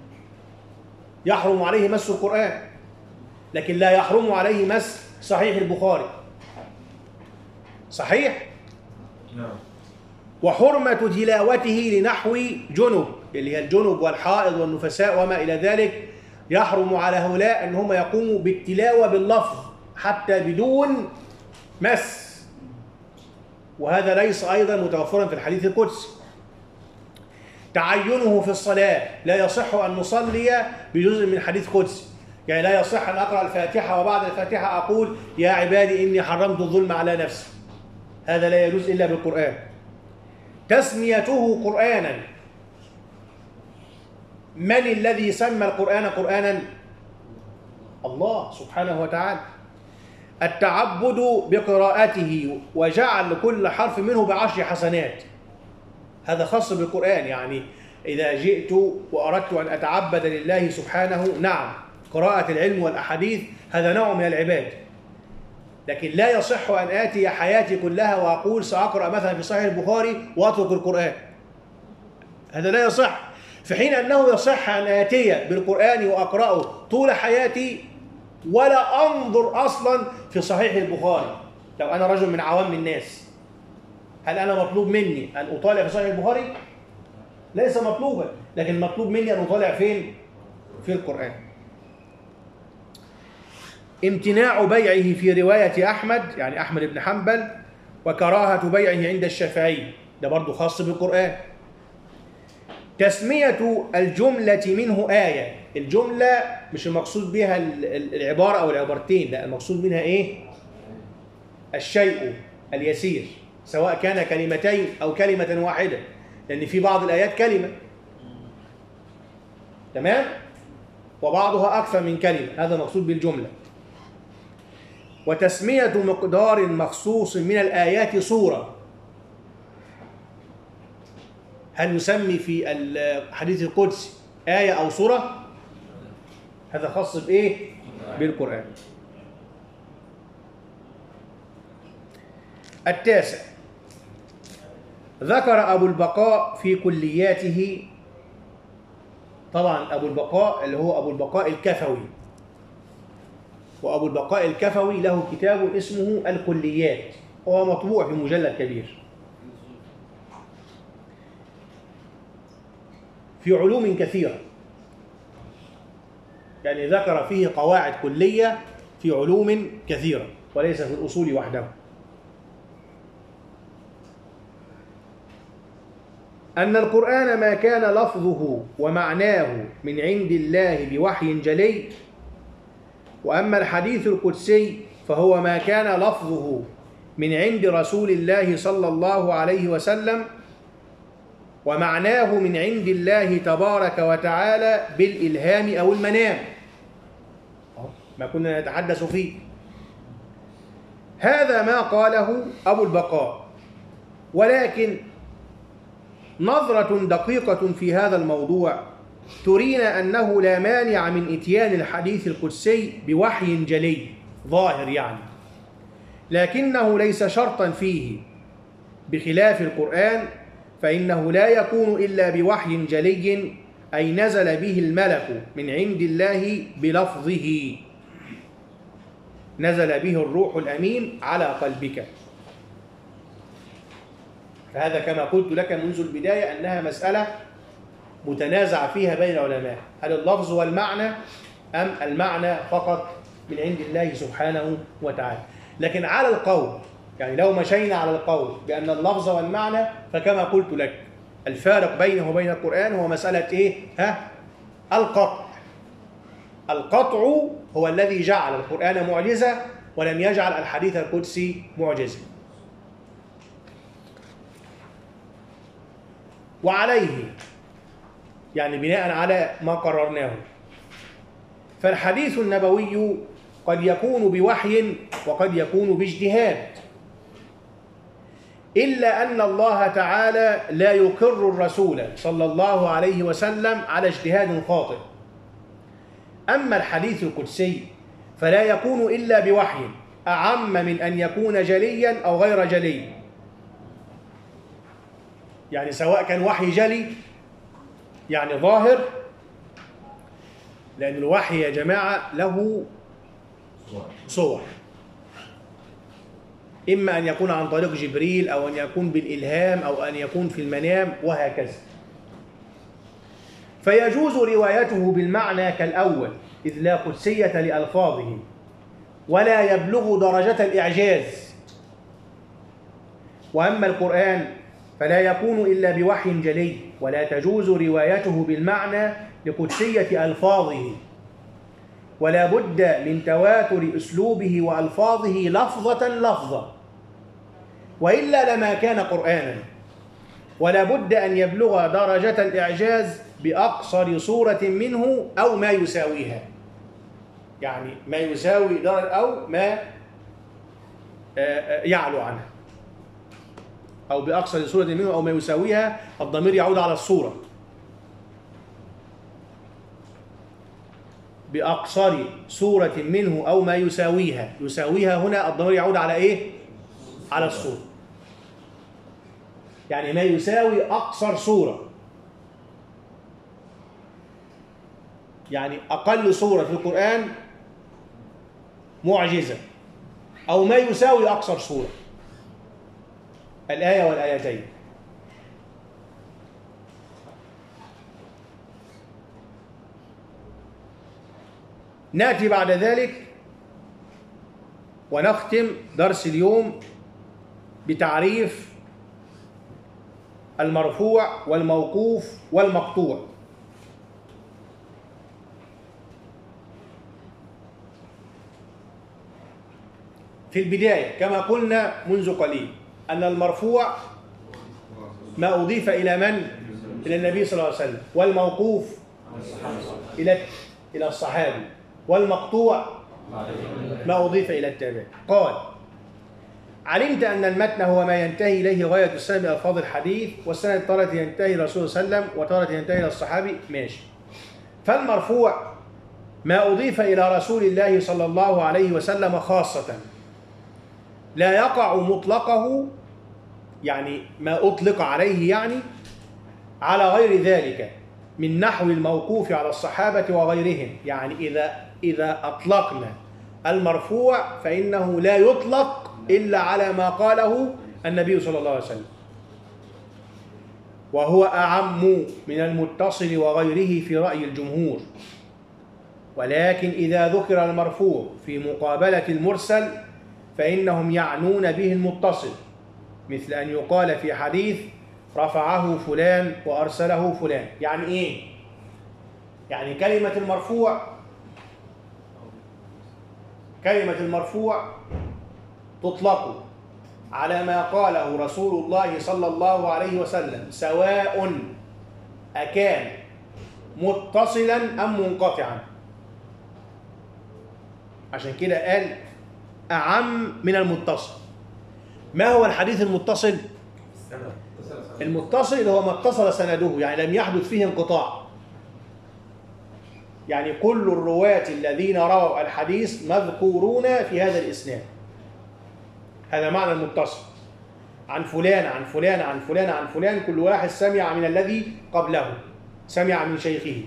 يحرم عليه مس القرآن، لكن لا يحرم عليه مس صحيح البخاري. صحيح؟ نعم. وحرمة تلاوته لنحو جنب، اللي هي الجنب والحائض والنفساء وما إلى ذلك، يحرم على هؤلاء أن هم يقوموا بالتلاوة باللفظ حتى بدون مس، وهذا ليس أيضا متوفرا في الحديث القدسي. تعينه في الصلاة، لا يصح أن نصلي بجزء من حديث قدسي، يعني لا يصح أن أقرأ الفاتحة وبعد الفاتحة أقول يا عبادي إني حرمت الظلم على نفسي، هذا لا يجوز إلا بالقرآن. تسميته قرآنا، من الذي سمى القرآن قرآنا؟ الله سبحانه وتعالى. التعبد بقراءته وجعل كل حرف منه ب10 حسنات، هذا خاص بالقرآن. يعني إذا جئت وأردت أن أتعبد لله سبحانه، نعم، قراءة العلم والأحاديث هذا نوع من العباد، لكن لا يصح أن آتي حياتي كلها وأقول سأقرأ مثلا في صحيح البخاري وأترك القرآن، هذا لا يصح. في حين أنه يصح أن آتي بالقرآن وأقرأه طول حياتي ولا أنظر أصلا في صحيح البخاري. لو أنا رجل من عوام الناس، هل أنا مطلوب مني أن أطالع في صحيح البخاري؟ ليس مطلوبا، لكن مطلوب مني أن أطالع فين؟ في القرآن. امتناع بيعه في رواية أحمد، يعني أحمد بن حنبل، وكراهة بيعه عند الشافعي، ده برضو خاص بالقرآن. تسمية الجملة منه آية، الجملة مش المقصود بها العبارة أو العبارتين، لا، المقصود منها إيه؟ الشيء اليسير، سواء كان كلمتين أو كلمة واحدة، لأن في بعض الآيات كلمة، تمام؟ وبعضها أكثر من كلمة، هذا مقصود بالجملة. وتسمية مقدار مخصوص من الآيات سورة، هل نسمي في الحديث القدسي آية أو سورة؟ هذا خاص بإيه؟ بالقرآن. التاسع ذكر أبو البقاء في كلياته، طبعا أبو البقاء اللي هو أبو البقاء الكفوي، وأبو البقاء الكفوي له كتاب اسمه الكليات، هو مطبوع في مجلد كبير في علوم كثيرة، يعني ذكر فيه قواعد كلية في علوم كثيرة وليس في الأصول وحده. أن القرآن ما كان لفظه ومعناه من عند الله بوحي جلي، وأما الحديث القدسي فهو ما كان لفظه من عند رسول الله صلى الله عليه وسلم ومعناه من عند الله تبارك وتعالى بالإلهام أو المنام، ما كنا نتحدث فيه. هذا ما قاله أبو البقاء، ولكن نظرة دقيقة في هذا الموضوع ترينا أنه لا مانع من إتيان الحديث القدسي بوحي جلي ظاهر يعني، لكنه ليس شرطا فيه، بخلاف القرآن فإنه لا يكون إلا بوحي جلي، أي نزل به الملك من عند الله بلفظه، نزل به الروح الأمين على قلبك. فهذا كما قلت لك منذ البداية أنها مسألة متنازع فيها بين العلماء، هل اللفظ والمعنى أم المعنى فقط من عند الله سبحانه وتعالى. لكن على القول، يعني لو مشينا على القول بأن اللفظ والمعنى، فكما قلت لك الفارق بينه وبين القرآن هو مسألة إيه؟ القطع. القطع هو الذي جعل القرآن معجزة ولم يجعل الحديث القدسي معجزة. وعليه، يعني بناء على ما قررناه، فالحديث النبوي قد يكون بوحي وقد يكون باجتهاد، إلا أن الله تعالى لا يقر الرسول صلى الله عليه وسلم على اجتهاد خاطئ. أما الحديث القدسي فلا يكون إلا بوحي أعم من أن يكون جليا أو غير جلي، يعني سواء كان وحي جلي يعني ظاهر، لأن الوحي يا جماعة له صور، إما أن يكون عن طريق جبريل أو أن يكون بالإلهام أو أن يكون في المنام وهكذا. فيجوز روايته بالمعنى كالأول إذ لا قدسية لألفاظه ولا يبلغ درجة الإعجاز. وأما القرآن فلا يكون إلا بوحي جلي، ولا تجوز روايته بالمعنى لقدسية ألفاظه، ولا بد من تواتر أسلوبه وألفاظه لفظة لفظة، وإلا لما كان قرآنا. ولا بد أن يبلغ درجة الإعجاز بأقصر صورة منه أو ما يساويها، يعني ما يساوي درجة أو ما يعلو عنها، أو بأقصر صورة منه أو ما يساويها، الضمير يعود على الصورة. بأقصر صورة منه أو ما يساويها، يساويها هنا الضمير يعود على إيه؟ على الصورة، يعني ما يساوي أقصر صورة، يعني أقل صورة في القرآن معجزة، أو ما يساوي أقصر صورة، الآية والآيتين. نأتي بعد ذلك ونختم درس اليوم بتعريف المرفوع والموقوف والمقطوع. في البداية كما قلنا منذ قليل أن المرفوع ما أضيف إلى من؟ إلى النبي صلى الله عليه وسلم، والموقوف إلى الصحابي، والمقطوع ما أضيف إلى التابع. قال: علمت أن المتن هو ما ينتهي إليه غاية السند بألفاظ الحديث، والسند تارة ينتهي إلى الرسول صلى الله عليه وسلم وتارة ينتهي إلى الصحابي. ماشي. فالمرفوع ما أضيف إلى رسول الله صلى الله عليه وسلم خاصة، لا يقع مطلقه يعني ما أطلق عليه يعني على غير ذلك من نحو الموقوف على الصحابة وغيرهم. يعني إذا أطلقنا المرفوع فإنه لا يطلق إلا على ما قاله النبي صلى الله عليه وسلم، وهو أعم من المتصل وغيره في رأي الجمهور. ولكن إذا ذكر المرفوع في مقابلة المرسل فإنهم يعنون به المتصل، مثل أن يقال في حديث رفعه فلان وأرسله فلان. يعني إيه؟ يعني كلمة المرفوع تطلق على ما قاله رسول الله صلى الله عليه وسلم، سواء أكان متصلا أم منقطعا. عشان كده قال أعم من المتصل. ما هو الحديث المتصل؟ المتصل هو ما اتصل سنده، يعني لم يحدث فيه انقطاع. يعني كل الرواة الذين رووا الحديث مذكورون في هذا الإسناد. هذا معنى المتصل، عن فلان عن فلان عن فلان عن فلان، كل واحد سمع من الذي قبله، سمع من شيخه.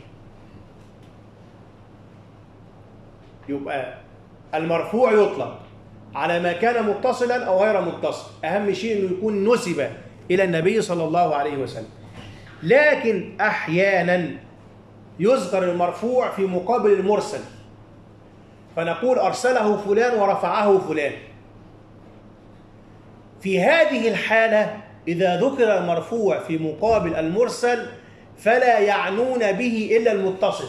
يبقى المرفوع يطلق على ما كان متصلا أو غير متصل، أهم شيء أنه يكون نسب إلى النبي صلى الله عليه وسلم. لكن أحيانا يذكر المرفوع في مقابل المرسل، فنقول أرسله فلان ورفعه فلان. في هذه الحالة إذا ذكر المرفوع في مقابل المرسل فلا يعنون به إلا المتصل.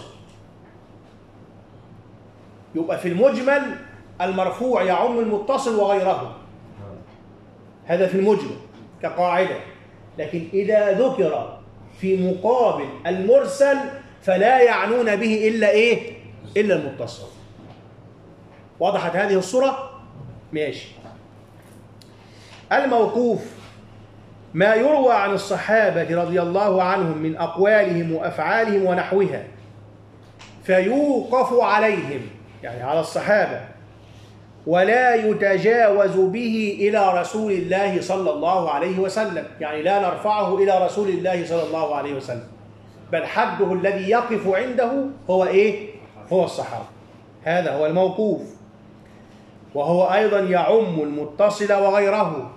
يبقى في المجمل المرفوع يعم المتصل وغيره، هذا في المجمل كقاعدة. لكن إذا ذكر في مقابل المرسل فلا يعنون به إلا إيه؟ إلا المتصل. وضحت هذه الصورة؟ ماشي. الموقوف ما يروى عن الصحابة رضي الله عنهم من أقوالهم وأفعالهم ونحوها فيوقف عليهم، يعني على الصحابة، ولا يتجاوز به إلى رسول الله صلى الله عليه وسلم. يعني لا نرفعه إلى رسول الله صلى الله عليه وسلم، بل حده الذي يقف عنده هو إيه؟ هو الصحابة. هذا هو الموقوف، وهو أيضا يعم المتصل وغيره.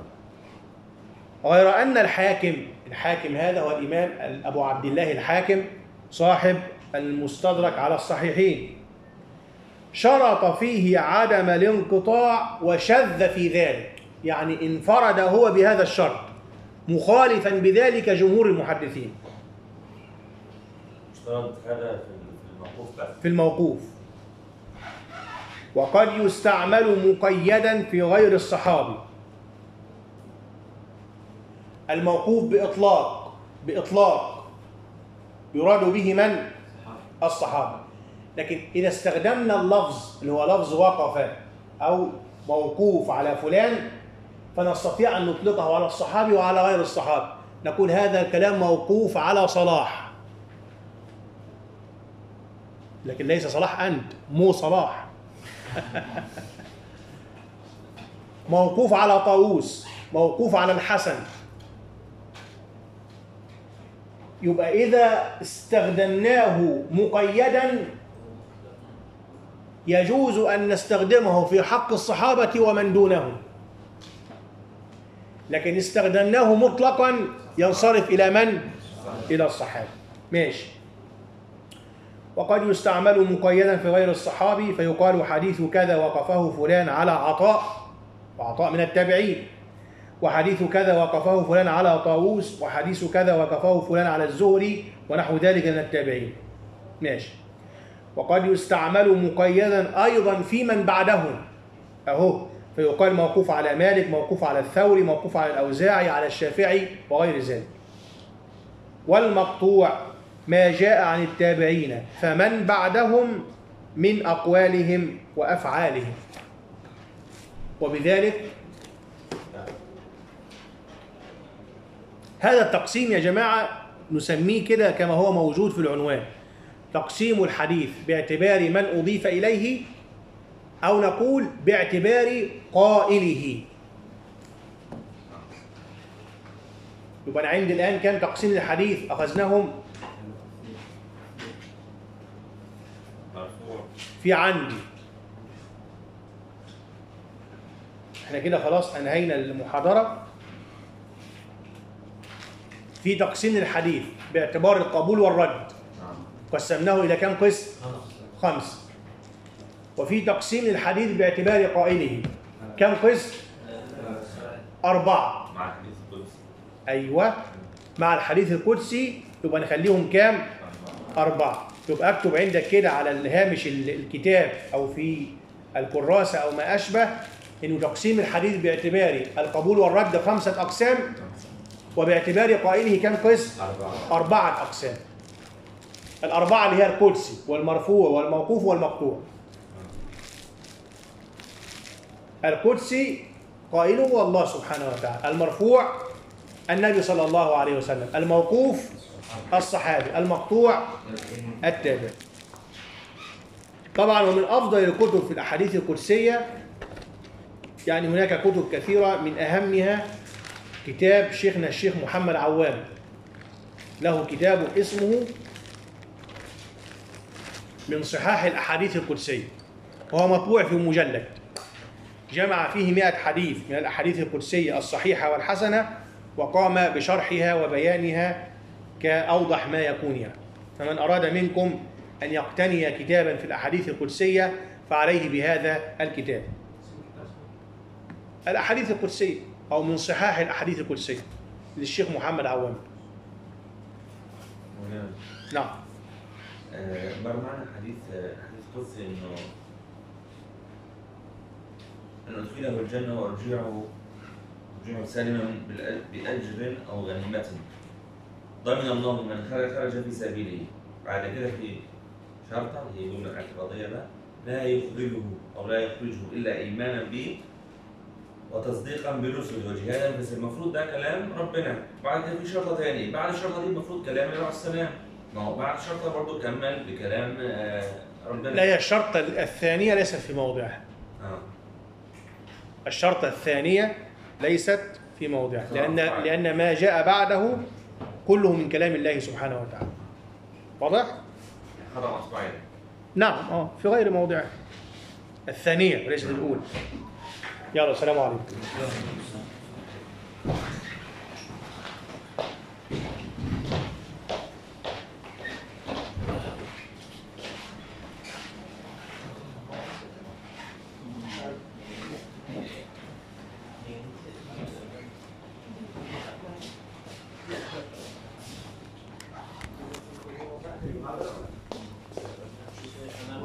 غير أن الحاكم هذا هو الإمام أبو عبد الله الحاكم صاحب المستدرك على الصحيحين، شرط فيه عدم الانقطاع وشذ في ذلك، يعني انفرد هو بهذا الشرط مخالفا بذلك جمهور المحدثين. اشترط هذا في الموقوف بس. في الموقوف. وقد يستعمل مقيدا في غير الصحابي. الموقوف بإطلاق يراد به من؟ الصحابة. لكن إذا استخدمنا اللفظ اللي هو لفظ وقف أو موقوف على فلان فنستطيع أن نطلقه على الصحابي وعلى غير الصحابي. نقول هذا الكلام موقوف على صلاح، لكن ليس صلاح أنت، مو صلاح. موقوف على طاووس، موقوف على الحسن. يبقى إذا استخدمناه مقيدا يجوز أن نستخدمه في حق الصحابة ومن دونهم، لكن استخدمناه مطلقا ينصرف إلى من؟ إلى الصحابة. ماشي. وقد يستعمل مقيدا في غير الصحابي فيقال حديث كذا وقفه فلان على عطاء من التابعين، وحديث كذا وقفه فلان على طاووس، وحديث كذا وقفه فلان على الزهري ونحو ذلك من التابعين. ماشي. وقد يستعمل مقيدا أيضا في من بعدهم أهو، فيقال موقوف على مالك، موقوف على الثوري، موقوف على الأوزاعي، على الشافعي وغير ذلك. والمقطوع ما جاء عن التابعين فمن بعدهم من أقوالهم وأفعالهم. وبذلك هذا التقسيم يا جماعة نسميه كده كما هو موجود في العنوان، تقسيم الحديث باعتبار من أضيف إليه، أو نقول باعتبار قائله. يبقى أنا عندي الآن كام تقسيم للحديث أخذناهم؟ مرفوع. في عندي احنا كده خلاص أنهينا المحاضرة. في تقسيم للحديث باعتبار القبول والرد، قسمناه إلى كم قسم؟ 5. وفي تقسيم للحديث باعتبار قائله، كم قسم؟ 4. مع الحديث القدسي. أيوة، مع الحديث القدسي يبقى نخليهم كام؟ 4. يبقى اكتب عندك كده على الهامش الكتاب أو في الكراسة أو ما أشبه إنه تقسيم الحديث باعتبار القبول والرد 5 أقسام، وباعتبار قائله كم قسم؟ 4 أقسام. الأربعة اللي هي القدسي والمرفوع والموقوف والمقطوع. القدسي قائله هو الله سبحانه وتعالى، المرفوع النبي صلى الله عليه وسلم، الموقوف الصحابي، المقطوع التابعي. طبعا ومن أفضل الكتب في الأحاديث القدسية، يعني هناك كتب كثيرة، من أهمها كتاب شيخنا الشيخ محمد عوام، له كتاب اسمه من صحاح الأحاديث القدسية، وهو مطبوع في مجلد، جمع فيه 100 حديث من الأحاديث القدسية الصحيحة والحسنة، وقام بشرحها وبيانها كأوضح ما يكون يعني. فمن أراد منكم أن يقتني كتابا في الأحاديث القدسية فعليه بهذا الكتاب، الأحاديث القدسية أو من صحاح الأحاديث القدسية للشيخ محمد عوام. نعم. مر معنا حديث قدسي انه ان ادخله الجنه وارجعه سالما باجر او غنيمه ضمن الله من خرج في سبيله. بعد كده في شرطه هي جمله اعتراضيه بقى، لا يخرجه او لا يخرجه الا ايمانا به وتصديقا برسله وجهادا. بس المفروض ده كلام ربنا. بعد كده في شرطه ثانيه، بعد الشرطه دي المفروض كلام النبي عليه السلام. ما هو بعد الشرطه برضه كمل بكلام ربنا. لا، هي الشرطة الثانية ليست في موضعها. الشرطة الثانية ليست في موضعها، لأن ما جاء بعده كله من كلام الله سبحانه وتعالى. واضح؟ خطأ أصبعين. نعم، في غير موضعها. الثانية وليست الأولى. يلا، السلام عليكم.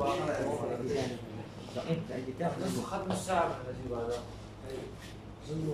ختم الساعة الذي بعدها